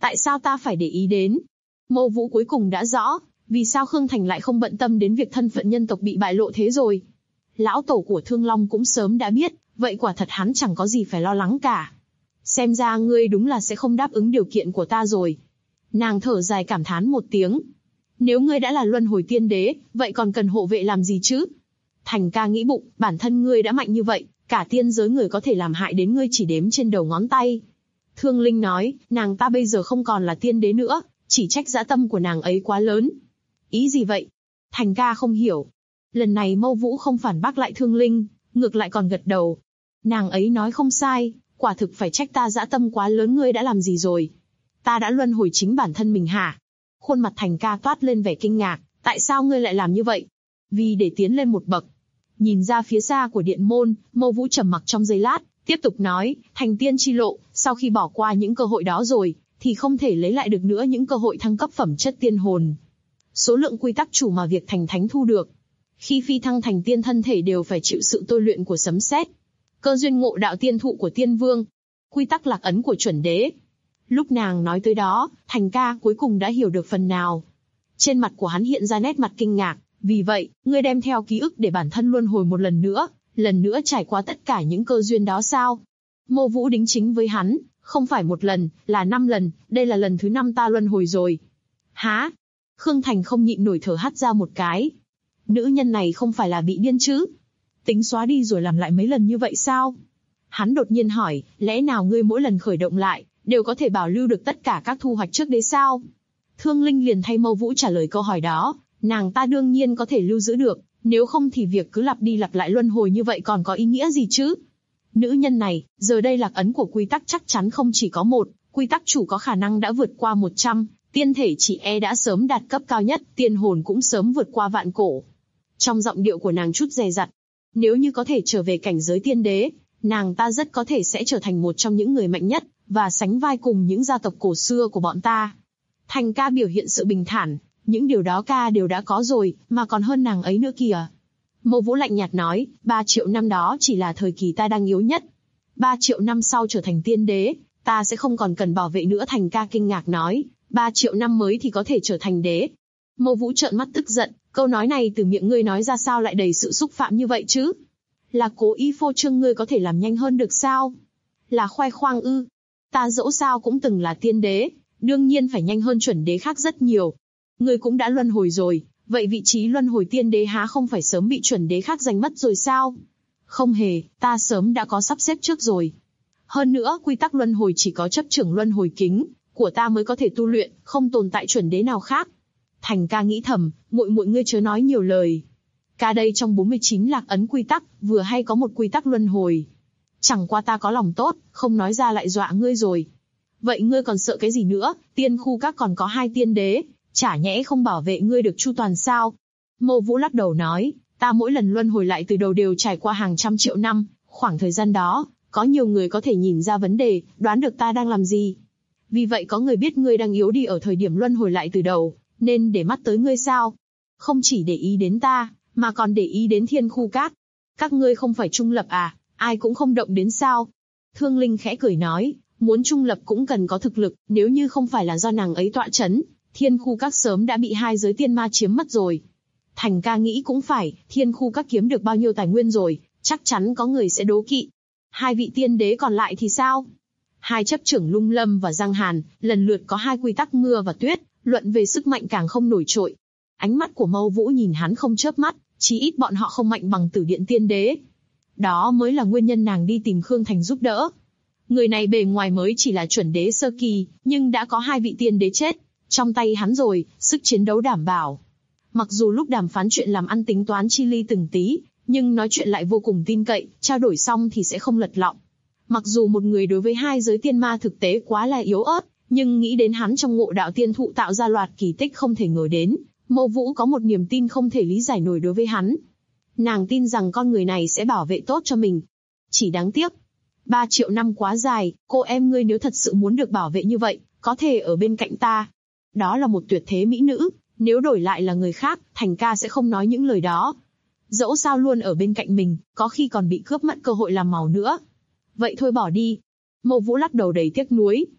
Tại sao ta phải để ý đến? Mâu Vũ cuối cùng đã rõ, vì sao Khương Thành lại không bận tâm đến việc thân phận nhân tộc bị bại lộ thế rồi. Lão tổ của Thương Long cũng sớm đã biết, vậy quả thật hắn chẳng có gì phải lo lắng cả. Xem ra ngươi đúng là sẽ không đáp ứng điều kiện của ta rồi. Nàng thở dài cảm thán một tiếng. Nếu ngươi đã là luân hồi tiên đế, vậy còn cần hộ vệ làm gì chứ? Thành ca nghĩ bụng, bản thân ngươi đã mạnh như vậy, cả tiên giới người có thể làm hại đến ngươi chỉ đếm trên đầu ngón tay. Thương Linh nói, nàng ta bây giờ không còn là tiên đế nữa, chỉ trách dã tâm của nàng ấy quá lớn. Ý gì vậy? Thành ca không hiểu. Lần này Mâu Vũ không phản bác lại Thương Linh, ngược lại còn gật đầu. Nàng ấy nói không sai, quả thực phải trách ta dã tâm quá lớn. Ngươi đã làm gì rồi? Ta đã luân hồi chính bản thân mình hả? Khuôn mặt Thành ca toát lên vẻ kinh ngạc, tại sao ngươi lại làm như vậy? Vì để tiến lên một bậc. Nhìn ra phía xa của điện môn, Mâu Vũ trầm mặc trong giây lát, tiếp tục nói, thành tiên chi lộ, sau khi bỏ qua những cơ hội đó rồi, thì không thể lấy lại được nữa những cơ hội thăng cấp phẩm chất tiên hồn. Số lượng quy tắc chủ mà việc thành thánh thu được, khi phi thăng thành tiên thân thể đều phải chịu sự tôi luyện của sấm sét. Cơ duyên ngộ đạo tiên thụ của tiên vương, quy tắc lạc ấn của chuẩn đế. Lúc nàng nói tới đó, Thành ca cuối cùng đã hiểu được phần nào. Trên mặt của hắn hiện ra nét mặt kinh ngạc, vì vậy, ngươi đem theo ký ức để bản thân luân hồi một lần nữa trải qua tất cả những cơ duyên đó sao? Mâu Vũ đính chính với hắn, không phải một lần, là 5 lần, đây là lần thứ 5 ta luân hồi rồi. Hả? Khương Thành không nhịn nổi thở hắt ra một cái. Nữ nhân này không phải là bị điên chứ? Tính xóa đi rồi làm lại mấy lần như vậy sao? Hắn đột nhiên hỏi, lẽ nào ngươi mỗi lần khởi động lại, đều có thể bảo lưu được tất cả các thu hoạch trước đấy sao? Thương Linh liền thay Mâu Vũ trả lời câu hỏi đó, nàng ta đương nhiên có thể lưu giữ được, nếu không thì việc cứ lặp đi lặp lại luân hồi như vậy còn có ý nghĩa gì chứ? Nữ nhân này, giờ đây lạc ấn của quy tắc chắc chắn không chỉ có một, quy tắc chủ có khả năng đã vượt qua 100, tiên thể chị đã sớm đạt cấp cao nhất, tiên hồn cũng sớm vượt qua vạn cổ. Trong giọng điệu của nàng chút dè dặt, nếu như có thể trở về cảnh giới tiên đế, nàng ta rất có thể sẽ trở thành một trong những người mạnh nhất, và sánh vai cùng những gia tộc cổ xưa của bọn ta. Thành ca biểu hiện sự bình thản, những điều đó ca đều đã có rồi, mà còn hơn nàng ấy nữa kìa. Mâu Vũ lạnh nhạt nói, 3 triệu năm đó chỉ là thời kỳ ta đang yếu nhất. 3 triệu năm sau trở thành tiên đế, ta sẽ không còn cần bảo vệ nữa. Thành ca kinh ngạc nói, 3 triệu năm mới thì có thể trở thành đế. Mâu Vũ trợn mắt tức giận, câu nói này từ miệng ngươi nói ra sao lại đầy sự xúc phạm như vậy chứ? Là cố ý phô trương ngươi có thể làm nhanh hơn được sao? Là khoe khoang ư? Ta dẫu sao cũng từng là tiên đế, đương nhiên phải nhanh hơn chuẩn đế khác rất nhiều. Ngươi cũng đã luân hồi rồi, vậy vị trí luân hồi tiên đế há không phải sớm bị chuẩn đế khác giành mất rồi sao? Không hề, ta sớm đã có sắp xếp trước rồi. Hơn nữa, quy tắc luân hồi chỉ có chấp trưởng luân hồi kính của ta mới có thể tu luyện, không tồn tại chuẩn đế nào khác. Thành ca nghĩ thầm, muội muội ngươi chớ nói nhiều lời. Ca đây trong 49 lạc ấn quy tắc, vừa hay có một quy tắc luân hồi. Chẳng qua ta có lòng tốt, không nói ra lại dọa ngươi rồi. Vậy ngươi còn sợ cái gì nữa? Tiên khu các còn có 2 tiên đế, chả nhẽ không bảo vệ ngươi được chu toàn sao? Mâu Vũ lắc đầu nói, ta mỗi lần luân hồi lại từ đầu đều trải qua hàng trăm triệu năm, khoảng thời gian đó, có nhiều người có thể nhìn ra vấn đề, đoán được ta đang làm gì. Vì vậy có người biết ngươi đang yếu đi ở thời điểm luân hồi lại từ đầu, nên để mắt tới ngươi sao? Không chỉ để ý đến ta, mà còn để ý đến thiên khu các. Các ngươi không phải trung lập à, ai cũng không động đến sao? Thương Linh khẽ cười nói, muốn trung lập cũng cần có thực lực, nếu như không phải là do nàng ấy tọa chấn, thiên khu các sớm đã bị 2 giới tiên ma chiếm mất rồi. Thành ca nghĩ cũng phải, thiên khu các kiếm được bao nhiêu tài nguyên rồi, chắc chắn có người sẽ đố kỵ. 2 vị tiên đế còn lại thì sao? 2 chấp trưởng Lung Lâm và Giang Hàn, lần lượt có 2 quy tắc mưa và tuyết, luận về sức mạnh càng không nổi trội. Ánh mắt của Mâu Vũ nhìn hắn không chớp mắt, chí ít bọn họ không mạnh bằng Tử Điện tiên đế. Đó mới là nguyên nhân nàng đi tìm Khương Thành giúp đỡ. Người này bề ngoài mới chỉ là chuẩn đế sơ kỳ, nhưng đã có 2 vị tiên đế chết trong tay hắn rồi, sức chiến đấu đảm bảo. Mặc dù lúc đàm phán chuyện làm ăn tính toán chi ly từng tí, nhưng nói chuyện lại vô cùng tin cậy, trao đổi xong thì sẽ không lật lọng. Mặc dù một người đối với 2 giới tiên ma thực tế quá là yếu ớt, nhưng nghĩ đến hắn trong ngộ đạo tiên thụ tạo ra loạt kỳ tích không thể ngờ đến, Mâu Vũ có một niềm tin không thể lý giải nổi đối với hắn. Nàng tin rằng con người này sẽ bảo vệ tốt cho mình. Chỉ đáng tiếc, 3 triệu năm quá dài, cô em ngươi nếu thật sự muốn được bảo vệ như vậy, có thể ở bên cạnh ta. Đó là một tuyệt thế mỹ nữ, nếu đổi lại là người khác, Thành ca sẽ không nói những lời đó. Dẫu sao luôn ở bên cạnh mình, có khi còn bị cướp mất cơ hội làm màu nữa. Vậy thôi bỏ đi. Mâu Vũ lắc đầu đầy tiếc nuối.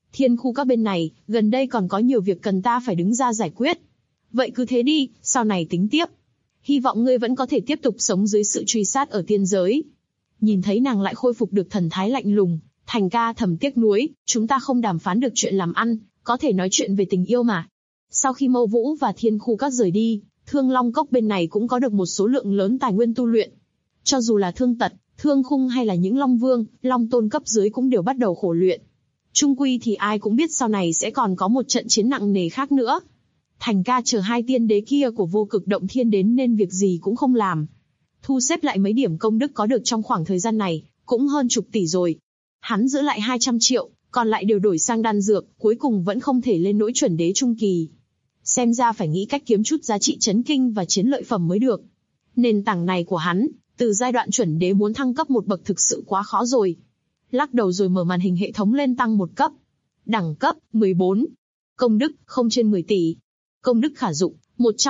Thiên khu các bên này, gần đây còn có nhiều việc cần ta phải đứng ra giải quyết. Vậy cứ thế đi, sau này tính tiếp. Hy vọng ngươi vẫn có thể tiếp tục sống dưới sự truy sát ở tiên giới. Nhìn thấy nàng lại khôi phục được thần thái lạnh lùng, Thành ca thầm tiếc nuối, chúng ta không đàm phán được chuyện làm ăn, có thể nói chuyện về tình yêu mà. Sau khi Mâu Vũ và Thiên khu các rời đi, Thương Long Cốc bên này cũng có được một số lượng lớn tài nguyên tu luyện. Cho dù là Thương Tật, Thương Khung hay là những Long Vương, Long Tôn cấp dưới cũng đều bắt đầu khổ luyện. Chung quy thì ai cũng biết sau này sẽ còn có một trận chiến nặng nề khác nữa. Thành ca chờ 2 tiên đế kia của Vô Cực Động Thiên đến nên việc gì cũng không làm. Thu xếp lại mấy điểm công đức có được trong khoảng thời gian này, cũng hơn chục tỷ rồi. Hắn giữ lại 200 triệu, còn lại đều đổi sang đan dược, cuối cùng vẫn không thể lên nỗi chuẩn đế trung kỳ. Xem ra phải nghĩ cách kiếm chút giá trị chấn kinh và chiến lợi phẩm mới được. Nền tảng này của hắn, từ giai đoạn chuẩn đế muốn thăng cấp một bậc thực sự quá khó rồi. Lắc đầu rồi mở màn hình hệ thống lên tăng một cấp. Đẳng cấp, 14. Công đức, không trên 10 tỷ. Công đức khả dụng,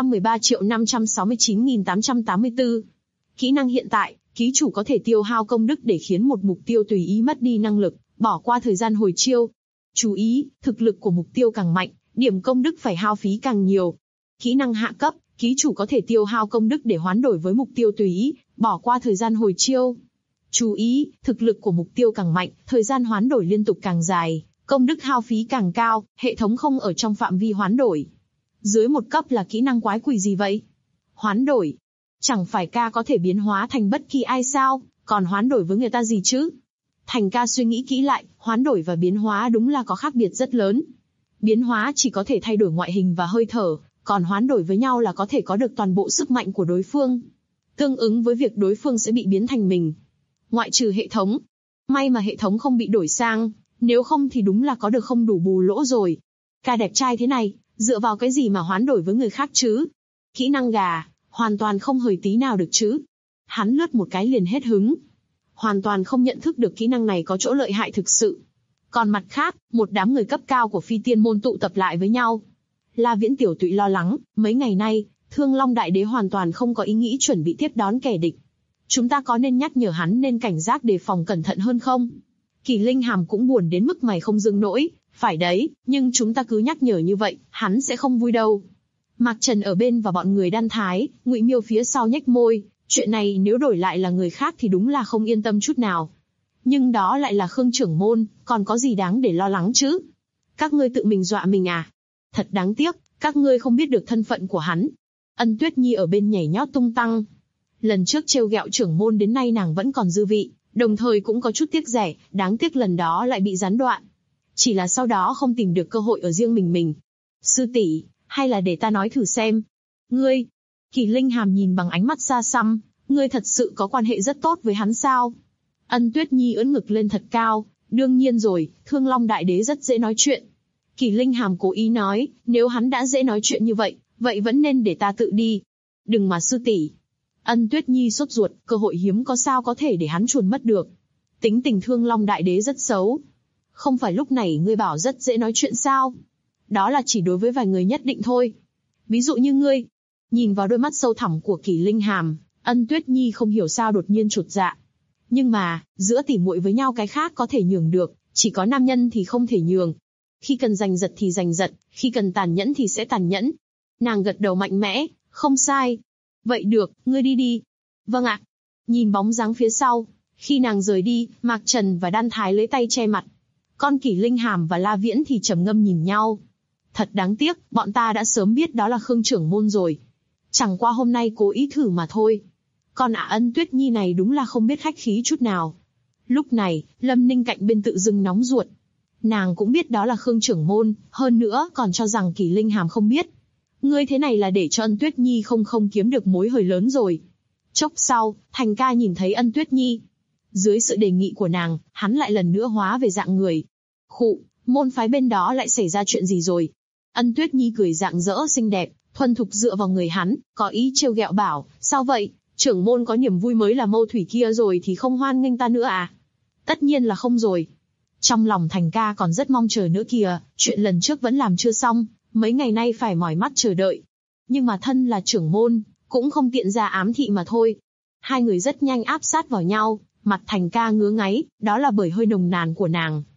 113.569.884. Kỹ năng hiện tại, ký chủ có thể tiêu hao công đức để khiến một mục tiêu tùy ý mất đi năng lực, bỏ qua thời gian hồi chiêu. Chú ý, thực lực của mục tiêu càng mạnh, điểm công đức phải hao phí càng nhiều. Kỹ năng hạ cấp, ký chủ có thể tiêu hao công đức để hoán đổi với mục tiêu tùy ý, bỏ qua thời gian hồi chiêu. Chú ý, thực lực của mục tiêu càng mạnh, thời gian hoán đổi liên tục càng dài, công đức hao phí càng cao, hệ thống không ở trong phạm vi hoán đổi. Dưới một cấp là kỹ năng quái quỷ gì vậy? Hoán đổi. Chẳng phải ca có thể biến hóa thành bất kỳ ai sao, còn hoán đổi với người ta gì chứ? Thành ca suy nghĩ kỹ lại, hoán đổi và biến hóa đúng là có khác biệt rất lớn. Biến hóa chỉ có thể thay đổi ngoại hình và hơi thở, còn hoán đổi với nhau là có thể có được toàn bộ sức mạnh của đối phương. Tương ứng với việc đối phương sẽ bị biến thành mình. Ngoại trừ hệ thống. May mà hệ thống không bị đổi sang, nếu không thì đúng là có được không đủ bù lỗ rồi. Ca đẹp trai thế này, dựa vào cái gì mà hoán đổi với người khác chứ? Kỹ năng gà, hoàn toàn không hời tí nào được chứ. Hắn lướt một cái liền hết hứng. Hoàn toàn không nhận thức được kỹ năng này có chỗ lợi hại thực sự. Còn mặt khác, một đám người cấp cao của phi tiên môn tụ tập lại với nhau. La Viễn tiểu tụy lo lắng, mấy ngày nay, Thương Long Đại Đế hoàn toàn không có ý nghĩ chuẩn bị tiếp đón kẻ địch. Chúng ta có nên nhắc nhở hắn nên cảnh giác đề phòng cẩn thận hơn không? Kỳ Linh Hàm cũng buồn đến mức mày không dưng nỗi, phải đấy, nhưng chúng ta cứ nhắc nhở như vậy, hắn sẽ không vui đâu. Mạc Trần ở bên và bọn người Đan Thái, Ngụy Miêu phía sau nhếch môi, chuyện này nếu đổi lại là người khác thì đúng là không yên tâm chút nào. Nhưng đó lại là Khương trưởng môn, còn có gì đáng để lo lắng chứ? Các ngươi tự mình dọa mình à? Thật đáng tiếc, các ngươi không biết được thân phận của hắn. Ân Tuyết Nhi ở bên nhảy nhót tung tăng. Lần trước trêu ghẹo trưởng môn đến nay nàng vẫn còn dư vị, đồng thời cũng có chút tiếc rẻ, đáng tiếc lần đó lại bị gián đoạn. Chỉ là sau đó không tìm được cơ hội ở riêng mình. Sư tỷ, hay là để ta nói thử xem. Ngươi, Kỳ Linh Hàm nhìn bằng ánh mắt xa xăm, ngươi thật sự có quan hệ rất tốt với hắn sao? Ân Tuyết Nhi ưỡn ngực lên thật cao, đương nhiên rồi, Thương Long Đại Đế rất dễ nói chuyện. Kỳ Linh Hàm cố ý nói, nếu hắn đã dễ nói chuyện như vậy, vậy vẫn nên để ta tự đi. Đừng mà sư tỷ. Ân Tuyết Nhi sốt ruột, cơ hội hiếm có sao có thể để hắn chuồn mất được. Tính tình Thương Long Đại Đế rất xấu. Không phải lúc này ngươi bảo rất dễ nói chuyện sao? Đó là chỉ đối với vài người nhất định thôi. Ví dụ như ngươi. Nhìn vào đôi mắt sâu thẳm của Kỳ Linh Hàm, Ân Tuyết Nhi không hiểu sao đột nhiên chột dạ. Nhưng mà, giữa tỉ muội với nhau cái khác có thể nhường được, chỉ có nam nhân thì không thể nhường. Khi cần giành giật thì giành giật, khi cần tàn nhẫn thì sẽ tàn nhẫn. Nàng gật đầu mạnh mẽ, không sai. Vậy được, ngươi đi đi. Vâng ạ. Nhìn bóng dáng phía sau, khi nàng rời đi, Mạc Trần và Đan Thái lấy tay che mặt. Con Kỳ Linh Hàm và La Viễn thì trầm ngâm nhìn nhau. Thật đáng tiếc, bọn ta đã sớm biết đó là Khương trưởng môn rồi. Chẳng qua hôm nay cố ý thử mà thôi. Con Ân Tuyết Nhi này đúng là không biết khách khí chút nào. Lúc này, Lâm Ninh cạnh bên tự dưng nóng ruột. Nàng cũng biết đó là Khương trưởng môn, hơn nữa còn cho rằng Kỳ Linh Hàm không biết. Ngươi thế này là để cho Ân Tuyết Nhi không kiếm được mối hời lớn rồi. Chốc sau, Thành ca nhìn thấy Ân Tuyết Nhi. Dưới sự đề nghị của nàng, hắn lại lần nữa hóa về dạng người. Khụ, môn phái bên đó lại xảy ra chuyện gì rồi? Ân Tuyết Nhi cười rạng rỡ xinh đẹp, thuần thục dựa vào người hắn, có ý trêu ghẹo bảo, sao vậy? Trưởng môn có niềm vui mới là mâu thủy kia rồi thì không hoan nghênh ta nữa à? Tất nhiên là không rồi. Trong lòng Thành ca còn rất mong chờ nữa kìa, chuyện lần trước vẫn làm chưa xong, mấy ngày nay phải mỏi mắt chờ đợi. Nhưng mà thân là trưởng môn, cũng không tiện ra ám thị mà thôi. Hai người rất nhanh áp sát vào nhau, mặt Thành ca ngứa ngáy, đó là bởi hơi nồng nàn của nàng.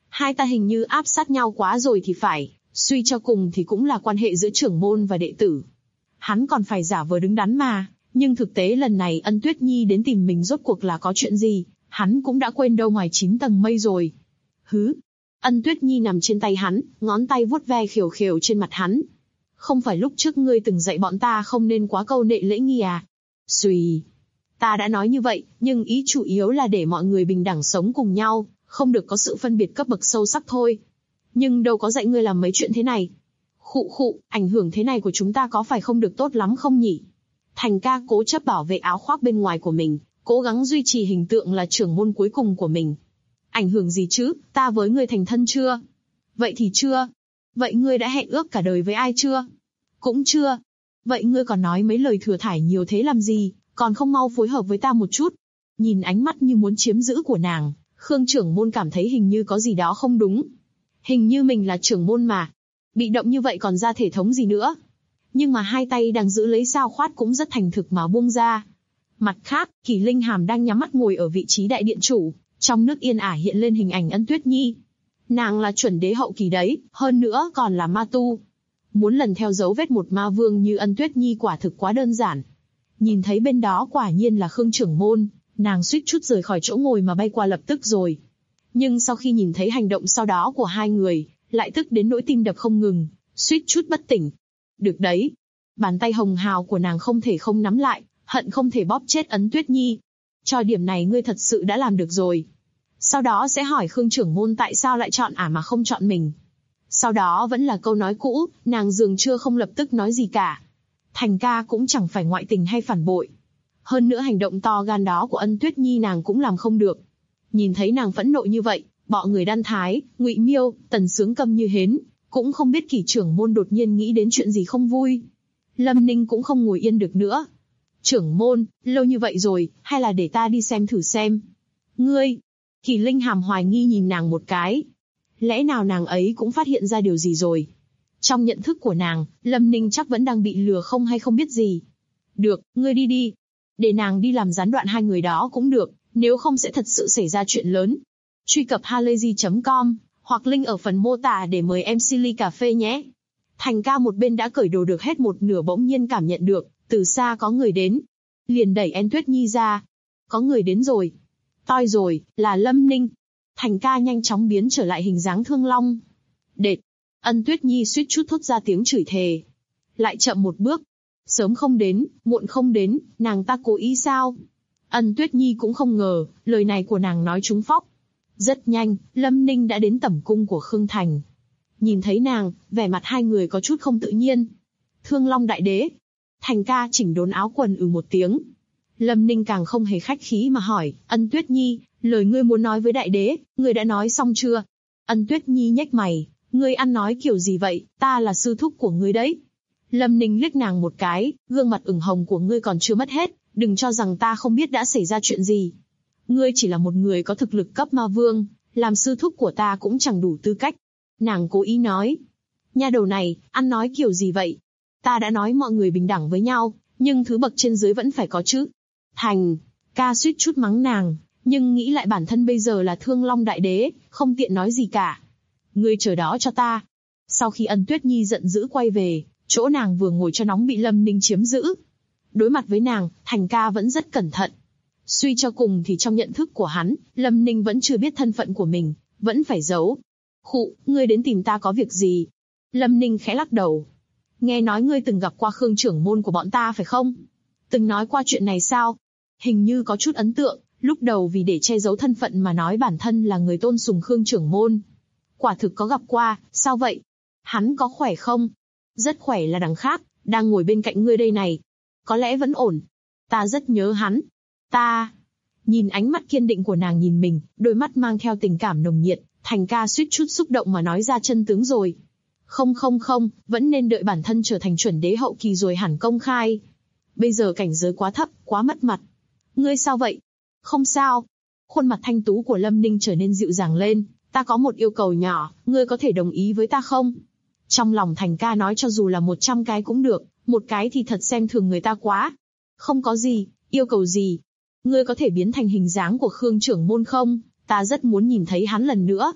Hai ta hình như áp sát nhau quá rồi thì phải, suy cho cùng thì cũng là quan hệ giữa trưởng môn và đệ tử. Hắn còn phải giả vờ đứng đắn mà, nhưng thực tế lần này Ân Tuyết Nhi đến tìm mình rốt cuộc là có chuyện gì, hắn cũng đã quên đâu ngoài 9 tầng mây rồi. Hứ. Ân Tuyết Nhi nằm trên tay hắn, ngón tay vuốt ve khều khều trên mặt hắn. Không phải lúc trước ngươi từng dạy bọn ta không nên quá câu nệ lễ nghi à? Xùy. Ta đã nói như vậy, nhưng ý chủ yếu là để mọi người bình đẳng sống cùng nhau, không được có sự phân biệt cấp bậc sâu sắc thôi. Nhưng đâu có dạy ngươi làm mấy chuyện thế này. Khụ khụ, ảnh hưởng thế này của chúng ta có phải không được tốt lắm không nhỉ? Thành ca cố chấp bảo vệ áo khoác bên ngoài của mình, cố gắng duy trì hình tượng là trưởng môn cuối cùng của mình. Ảnh hưởng gì chứ, ta với ngươi thành thân chưa? Vậy thì chưa. Vậy ngươi đã hẹn ước cả đời với ai chưa? Cũng chưa. Vậy ngươi còn nói mấy lời thừa thải nhiều thế làm gì, còn không mau phối hợp với ta một chút. Nhìn ánh mắt như muốn chiếm giữ của nàng, Khương trưởng môn cảm thấy hình như có gì đó không đúng. Hình như mình là trưởng môn mà. Bị động như vậy còn ra thể thống gì nữa. Nhưng mà hai tay đang giữ lấy sao khoát cũng rất thành thực mà buông ra. Mặt khác, Kỳ Linh Hàm đang nhắm mắt ngồi ở vị trí đại điện chủ, trong nước yên ả hiện lên hình ảnh Ân Tuyết Nhi. Nàng là chuẩn đế hậu kỳ đấy, hơn nữa còn là ma tu. Muốn lần theo dấu vết một ma vương như Ân Tuyết Nhi quả thực quá đơn giản. Nhìn thấy bên đó quả nhiên là Khương trưởng môn, nàng suýt chút rời khỏi chỗ ngồi mà bay qua lập tức rồi. Nhưng sau khi nhìn thấy hành động sau đó của hai người, lại tức đến nỗi tim đập không ngừng, suýt chút bất tỉnh. Được đấy. Bàn tay hồng hào của nàng không thể không nắm lại, hận không thể bóp chết Ân Tuyết Nhi. Cho điểm này ngươi thật sự đã làm được rồi. Sau đó sẽ hỏi Khương trưởng môn tại sao lại chọn ả mà không chọn mình. Sau đó vẫn là câu nói cũ, nàng dường chưa không lập tức nói gì cả. Thành ca cũng chẳng phải ngoại tình hay phản bội. Hơn nữa hành động to gan đó của Ân Tuyết Nhi nàng cũng làm không được. Nhìn thấy nàng phẫn nộ như vậy, bọ người Đan Thái, Ngụy Miêu, Tần Sướng câm như hến, cũng không biết Kỷ trưởng môn đột nhiên nghĩ đến chuyện gì không vui. Lâm Ninh cũng không ngồi yên được nữa. Trưởng môn, lâu như vậy rồi, hay là để ta đi xem thử xem. Ngươi. Kỳ Linh Hàm hoài nghi nhìn nàng một cái. Lẽ nào nàng ấy cũng phát hiện ra điều gì rồi? Trong nhận thức của nàng, Lâm Ninh chắc vẫn đang bị lừa không hay không biết gì. Được, ngươi đi đi. Để nàng đi làm gián đoạn hai người đó cũng được, nếu không sẽ thật sự xảy ra chuyện lớn. Truy cập halayzi.com, hoặc link ở phần mô tả để mời MC ly cà phê nhé. Thành ca một bên đã cởi đồ được hết một nửa bỗng nhiên cảm nhận được, từ xa có người đến. Liền đẩy Ân Tuyết Nhi ra. Có người đến rồi. Toi rồi, là Lâm Ninh. Thành ca nhanh chóng biến trở lại hình dáng thương long. Đệt. Ân Tuyết Nhi suýt chút thốt ra tiếng chửi thề. Lại chậm một bước. Sớm không đến, muộn không đến, nàng ta cố ý sao? Ân Tuyết Nhi cũng không ngờ, lời này của nàng nói trúng phóc. Rất nhanh, Lâm Ninh đã đến tẩm cung của Khương Thành. Nhìn thấy nàng, vẻ mặt hai người có chút không tự nhiên. Thương Long đại đế. Thành ca chỉnh đốn áo quần một tiếng. Lâm Ninh càng không hề khách khí mà hỏi, Ân Tuyết Nhi, lời ngươi muốn nói với đại đế, ngươi đã nói xong chưa? Ân Tuyết Nhi nhếch mày, ngươi ăn nói kiểu gì vậy, ta là sư thúc của ngươi đấy. Lâm Ninh liếc nàng một cái, gương mặt ửng hồng của ngươi còn chưa mất hết, đừng cho rằng ta không biết đã xảy ra chuyện gì. Ngươi chỉ là một người có thực lực cấp ma vương, làm sư thúc của ta cũng chẳng đủ tư cách. Nàng cố ý nói. Nha đầu này, ăn nói kiểu gì vậy? Ta đã nói mọi người bình đẳng với nhau, nhưng thứ bậc trên dưới vẫn phải có chứ. Thành, ca suýt chút mắng nàng, nhưng nghĩ lại bản thân bây giờ là Thương Long đại đế, không tiện nói gì cả. Ngươi chờ đó cho ta. Sau khi Ân Tuyết Nhi giận dữ quay về, chỗ nàng vừa ngồi cho nóng bị Lâm Ninh chiếm giữ. Đối mặt với nàng, Thành ca vẫn rất cẩn thận. Suy cho cùng thì trong nhận thức của hắn, Lâm Ninh vẫn chưa biết thân phận của mình, vẫn phải giấu. Khụ, ngươi đến tìm ta có việc gì? Lâm Ninh khẽ lắc đầu. Nghe nói ngươi từng gặp qua Khương trưởng môn của bọn ta phải không? Từng nói qua chuyện này sao? Hình như có chút ấn tượng, lúc đầu vì để che giấu thân phận mà nói bản thân là người tôn sùng Khương trưởng môn. Quả thực có gặp qua, sao vậy? Hắn có khỏe không? Rất khỏe là đằng khác, đang ngồi bên cạnh ngươi đây này. Có lẽ vẫn ổn. Ta rất nhớ hắn. Ta... Nhìn ánh mắt kiên định của nàng nhìn mình, đôi mắt mang theo tình cảm nồng nhiệt, Thành ca suýt chút xúc động mà nói ra chân tướng rồi. Không, vẫn nên đợi bản thân trở thành chuẩn đế hậu kỳ rồi hẳn công khai. Bây giờ cảnh giới quá thấp, quá mất mặt. Ngươi sao vậy? Không sao. Khuôn mặt thanh tú của Lâm Ninh trở nên dịu dàng lên. Ta có một yêu cầu nhỏ, ngươi có thể đồng ý với ta không? Trong lòng Thành ca nói cho dù là 100 cái cũng được, một cái thì thật xem thường người ta quá. Không có gì, yêu cầu gì? Ngươi có thể biến thành hình dáng của Khương trưởng môn không? Ta rất muốn nhìn thấy hắn lần nữa.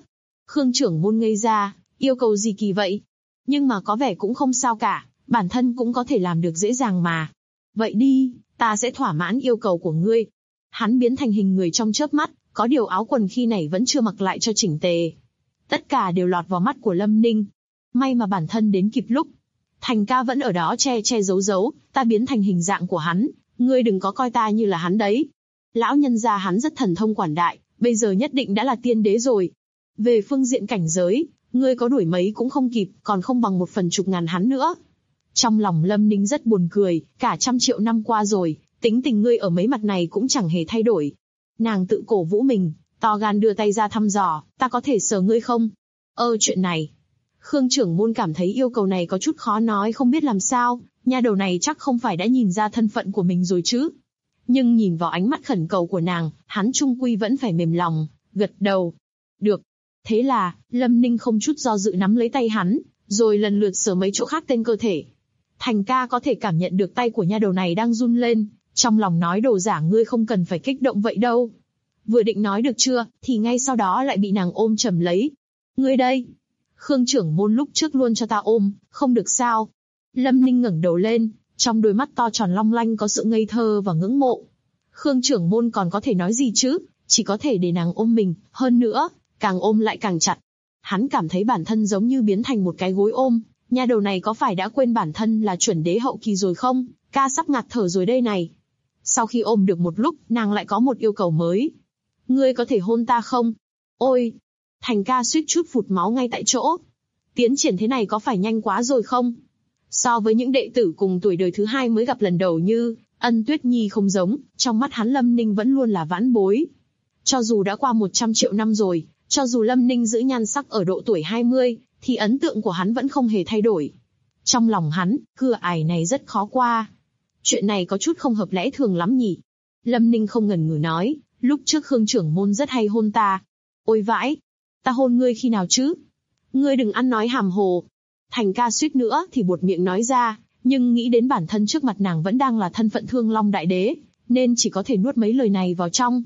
Khương trưởng môn ngây ra, yêu cầu gì kỳ vậy? Nhưng mà có vẻ cũng không sao cả, bản thân cũng có thể làm được dễ dàng mà. Vậy đi, ta sẽ thỏa mãn yêu cầu của ngươi. Hắn biến thành hình người trong chớp mắt, có điều áo quần khi này vẫn chưa mặc lại cho chỉnh tề. Tất cả đều lọt vào mắt của Lâm Ninh. May mà bản thân đến kịp lúc. Thành ca vẫn ở đó che che giấu giấu, ta biến thành hình dạng của hắn, ngươi đừng có coi ta như là hắn đấy. Lão nhân gia hắn rất thần thông quảng đại, bây giờ nhất định đã là tiên đế rồi. Về phương diện cảnh giới, ngươi có đuổi mấy cũng không kịp, còn không bằng 1/10.000 hắn nữa. Trong lòng Lâm Ninh rất buồn cười, cả 100 triệu năm qua rồi, tính tình ngươi ở mấy mặt này cũng chẳng hề thay đổi. Nàng tự cổ vũ mình, to gan đưa tay ra thăm dò, ta có thể sờ ngươi không? Chuyện này. Khương trưởng môn cảm thấy yêu cầu này có chút khó nói, không biết làm sao, nha đầu này chắc không phải đã nhìn ra thân phận của mình rồi chứ. Nhưng nhìn vào ánh mắt khẩn cầu của nàng, hắn chung quy vẫn phải mềm lòng, gật đầu. Được. Thế là, Lâm Ninh không chút do dự nắm lấy tay hắn, rồi lần lượt sờ mấy chỗ khác trên cơ thể. Thành ca có thể cảm nhận được tay của nha đầu này đang run lên, trong lòng nói đồ giả ngươi không cần phải kích động vậy đâu. Vừa định nói được chưa, thì ngay sau đó lại bị nàng ôm chầm lấy. Ngươi đây. Khương trưởng môn lúc trước luôn cho ta ôm, không được sao. Lâm Ninh ngẩng đầu lên, trong đôi mắt to tròn long lanh có sự ngây thơ và ngưỡng mộ. Khương trưởng môn còn có thể nói gì chứ, chỉ có thể để nàng ôm mình, hơn nữa, càng ôm lại càng chặt. Hắn cảm thấy bản thân giống như biến thành một cái gối ôm, nha đầu này có phải đã quên bản thân là chuẩn đế hậu kỳ rồi không, ca sắp ngạt thở rồi đây này. Sau khi ôm được một lúc, nàng lại có một yêu cầu mới. Ngươi có thể hôn ta không? Ôi! Thành ca suýt chút phụt máu ngay tại chỗ. Tiến triển thế này có phải nhanh quá rồi không? So với những đệ tử cùng tuổi đời thứ hai mới gặp lần đầu như Ân Tuyết Nhi không giống, trong mắt hắn Lâm Ninh vẫn luôn là vãn bối. Cho dù đã qua 100 triệu năm rồi, cho dù Lâm Ninh giữ nhan sắc ở độ tuổi 20, thì ấn tượng của hắn vẫn không hề thay đổi. Trong lòng hắn, cửa ải này rất khó qua. Chuyện này có chút không hợp lẽ thường lắm nhỉ. Lâm Ninh không ngần ngừ nói, lúc trước Khương trưởng môn rất hay hôn ta. Ôi vãi! Ta hôn ngươi khi nào chứ? Ngươi đừng ăn nói hàm hồ. Thành ca suýt nữa thì buột miệng nói ra, nhưng nghĩ đến bản thân trước mặt nàng vẫn đang là thân phận Thương Long Đại Đế, nên chỉ có thể nuốt mấy lời này vào trong.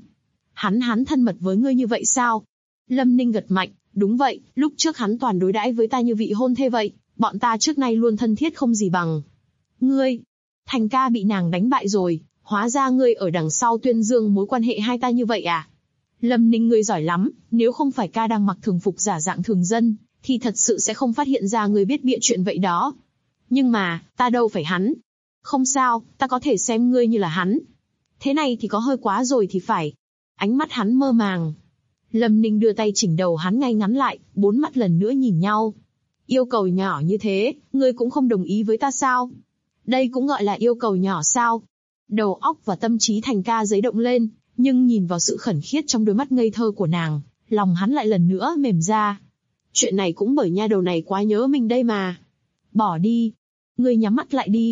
Hắn thân mật với ngươi như vậy sao? Lâm Ninh gật mạnh, đúng vậy, lúc trước hắn toàn đối đãi với ta như vị hôn thê vậy, bọn ta trước nay luôn thân thiết không gì bằng. Ngươi! Thành ca bị nàng đánh bại rồi, hóa ra ngươi ở đằng sau tuyên dương mối quan hệ hai ta như vậy à? Lâm Ninh ngươi giỏi lắm, nếu không phải ca đang mặc thường phục giả dạng thường dân, thì thật sự sẽ không phát hiện ra ngươi biết bịa chuyện vậy đó. Nhưng mà, ta đâu phải hắn. Không sao, ta có thể xem ngươi như là hắn. Thế này thì có hơi quá rồi thì phải. Ánh mắt hắn mơ màng. Lâm Ninh đưa tay chỉnh đầu hắn ngay ngắn lại, bốn mắt lần nữa nhìn nhau. Yêu cầu nhỏ như thế, ngươi cũng không đồng ý với ta sao? Đây cũng gọi là yêu cầu nhỏ sao? Đầu óc và tâm trí Thành ca giấy động lên, nhưng nhìn vào sự khẩn khiết trong đôi mắt ngây thơ của nàng, lòng hắn lại lần nữa mềm ra. Chuyện này cũng bởi nha đầu này quá nhớ mình đây mà. Bỏ đi. Ngươi nhắm mắt lại đi.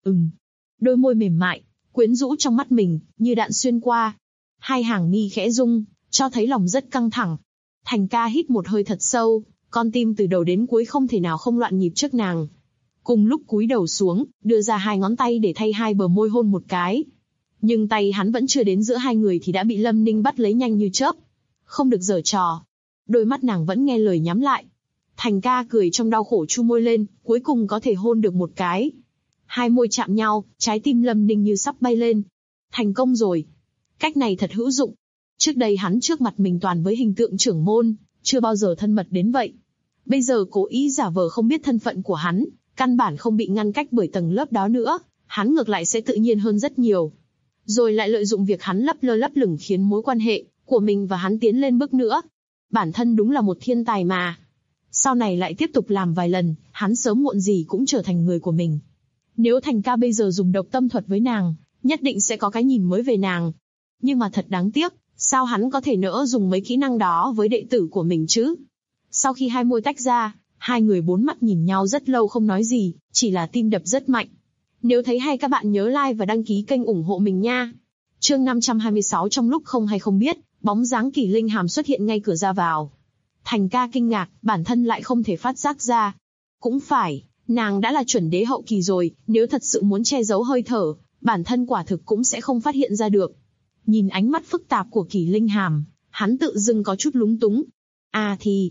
Đôi môi mềm mại, quyến rũ trong mắt mình, như đạn xuyên qua. Hai hàng mi khẽ rung, cho thấy lòng rất căng thẳng. Thành ca hít một hơi thật sâu, con tim từ đầu đến cuối không thể nào không loạn nhịp trước nàng. Cùng lúc cúi đầu xuống, đưa ra hai ngón tay để thay hai bờ môi hôn một cái. Nhưng tay hắn vẫn chưa đến giữa hai người thì đã bị Lâm Ninh bắt lấy nhanh như chớp. Không được giở trò. Đôi mắt nàng vẫn nghe lời nhắm lại. Thành ca cười trong đau khổ chu môi lên, cuối cùng có thể hôn được một cái. Hai môi chạm nhau, trái tim Lâm Ninh như sắp bay lên. Thành công rồi. Cách này thật hữu dụng. Trước đây hắn trước mặt mình toàn với hình tượng trưởng môn, chưa bao giờ thân mật đến vậy. Bây giờ cố ý giả vờ không biết thân phận của hắn, căn bản không bị ngăn cách bởi tầng lớp đó nữa, hắn ngược lại sẽ tự nhiên hơn rất nhiều. Rồi lại lợi dụng việc hắn lấp lơ lấp lửng khiến mối quan hệ của mình và hắn tiến lên bước nữa. Bản thân đúng là một thiên tài mà. Sau này lại tiếp tục làm vài lần, hắn sớm muộn gì cũng trở thành người của mình. Nếu Thành ca bây giờ dùng độc tâm thuật với nàng, nhất định sẽ có cái nhìn mới về nàng. Nhưng mà thật đáng tiếc, sao hắn có thể nỡ dùng mấy kỹ năng đó với đệ tử của mình chứ? Sau khi hai môi tách ra, hai người bốn mắt nhìn nhau rất lâu không nói gì, chỉ là tim đập rất mạnh. Nếu thấy hay các bạn nhớ like và đăng ký kênh ủng hộ mình nha. Chương 526 trong lúc không hay không biết, bóng dáng Kỳ Linh Hàm xuất hiện ngay cửa ra vào. Thành ca kinh ngạc, bản thân lại không thể phát giác ra. Cũng phải, nàng đã là chuẩn đế hậu kỳ rồi, nếu thật sự muốn che giấu hơi thở, bản thân quả thực cũng sẽ không phát hiện ra được. Nhìn ánh mắt phức tạp của Kỳ Linh Hàm, hắn tự dưng có chút lúng túng. À thì,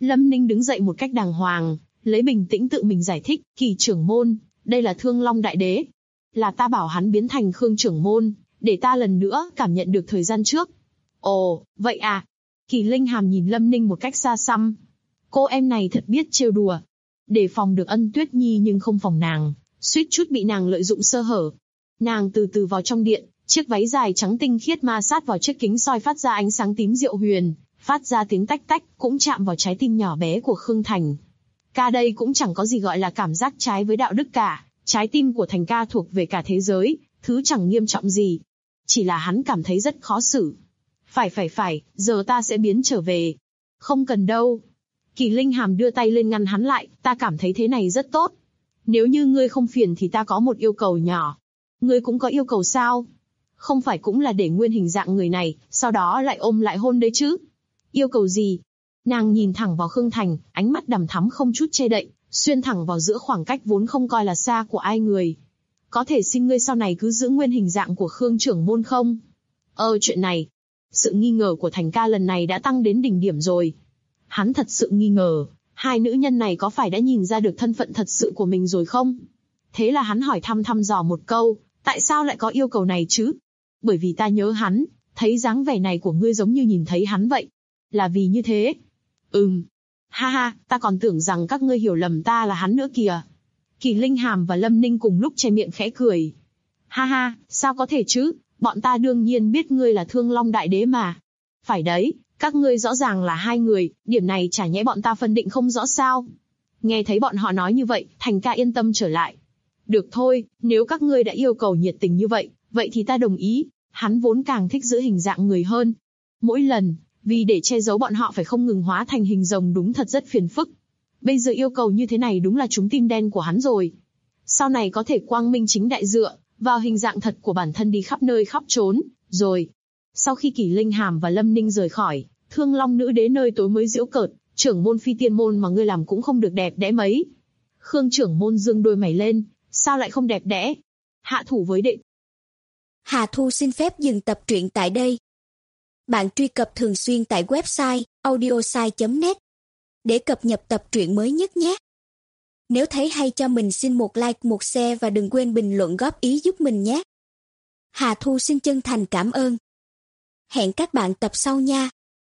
Lâm Ninh đứng dậy một cách đàng hoàng, lấy bình tĩnh tự mình giải thích, Kỳ trưởng môn, đây là Thương Long Đại Đế. Là ta bảo hắn biến thành Khương trưởng môn, để ta lần nữa cảm nhận được thời gian trước. Ồ, vậy à? Kỳ Linh Hàm nhìn Lâm Ninh một cách xa xăm. Cô em này thật biết trêu đùa. Để phòng được Ân Tuyết Nhi nhưng không phòng nàng, suýt chút bị nàng lợi dụng sơ hở. Nàng từ từ vào trong điện, chiếc váy dài trắng tinh khiết ma sát vào chiếc kính soi phát ra ánh sáng tím diệu huyền, phát ra tiếng tách tách, cũng chạm vào trái tim nhỏ bé của Khương Thành. Ca đây cũng chẳng có gì gọi là cảm giác trái với đạo đức cả, trái tim của Thành ca thuộc về cả thế giới, thứ chẳng nghiêm trọng gì. Chỉ là hắn cảm thấy rất khó xử. Phải, giờ ta sẽ biến trở về. Không cần đâu. Kỳ Linh Hàm đưa tay lên ngăn hắn lại, ta cảm thấy thế này rất tốt. Nếu như ngươi không phiền thì ta có một yêu cầu nhỏ. Ngươi cũng có yêu cầu sao? Không phải cũng là để nguyên hình dạng người này, sau đó lại ôm lại hôn đấy chứ? Yêu cầu gì? Nàng nhìn thẳng vào Khương Thành, ánh mắt đằm thắm không chút che đậy, xuyên thẳng vào giữa khoảng cách vốn không coi là xa của ai người. Có thể xin ngươi sau này cứ giữ nguyên hình dạng của Khương trưởng môn không? Chuyện này. Sự nghi ngờ của Thành ca lần này đã tăng đến đỉnh điểm rồi. Hắn thật sự nghi ngờ, hai nữ nhân này có phải đã nhìn ra được thân phận thật sự của mình rồi không? Thế là hắn hỏi thăm dò một câu, tại sao lại có yêu cầu này chứ? Bởi vì ta nhớ hắn, thấy dáng vẻ này của ngươi giống như nhìn thấy hắn vậy. Là vì như thế? Ha, ta còn tưởng rằng các ngươi hiểu lầm ta là hắn nữa kìa. Kỳ Linh Hàm và Lâm Ninh cùng lúc che miệng khẽ cười. Ha, sao có thể chứ, bọn ta đương nhiên biết ngươi là Thương Long Đại Đế mà. Phải đấy, các ngươi rõ ràng là hai người, điểm này chả nhẽ bọn ta phân định không rõ sao? Nghe thấy bọn họ nói như vậy, Thành ca yên tâm trở lại. Được thôi, nếu các ngươi đã yêu cầu nhiệt tình như vậy, vậy thì ta đồng ý. Hắn vốn càng thích giữ hình dạng người hơn. Mỗi lần, vì để che giấu bọn họ phải không ngừng hóa thành hình rồng đúng thật rất phiền phức. Bây giờ yêu cầu như thế này đúng là trúng tim đen của hắn rồi. Sau này có thể quang minh chính đại dựa vào hình dạng thật của bản thân đi khắp nơi khắp trốn, rồi. Sau khi Kỳ Linh Hàm và Lâm Ninh rời khỏi, Thương Long Nữ Đế nơi tối mới giễu cợt, trưởng môn Phi Tiên môn mà ngươi làm cũng không được đẹp đẽ mấy. Khương trưởng môn dương đôi mày lên, sao lại không đẹp đẽ? Hạ thủ với đệ. Hà Thu xin phép dừng tập truyện tại đây. Bạn truy cập thường xuyên tại website audiosai.net để cập nhật tập truyện mới nhất nhé. Nếu thấy hay cho mình xin một like, một share và đừng quên bình luận góp ý giúp mình nhé. Hà Thu xin chân thành cảm ơn. Hẹn các bạn tập sau nha.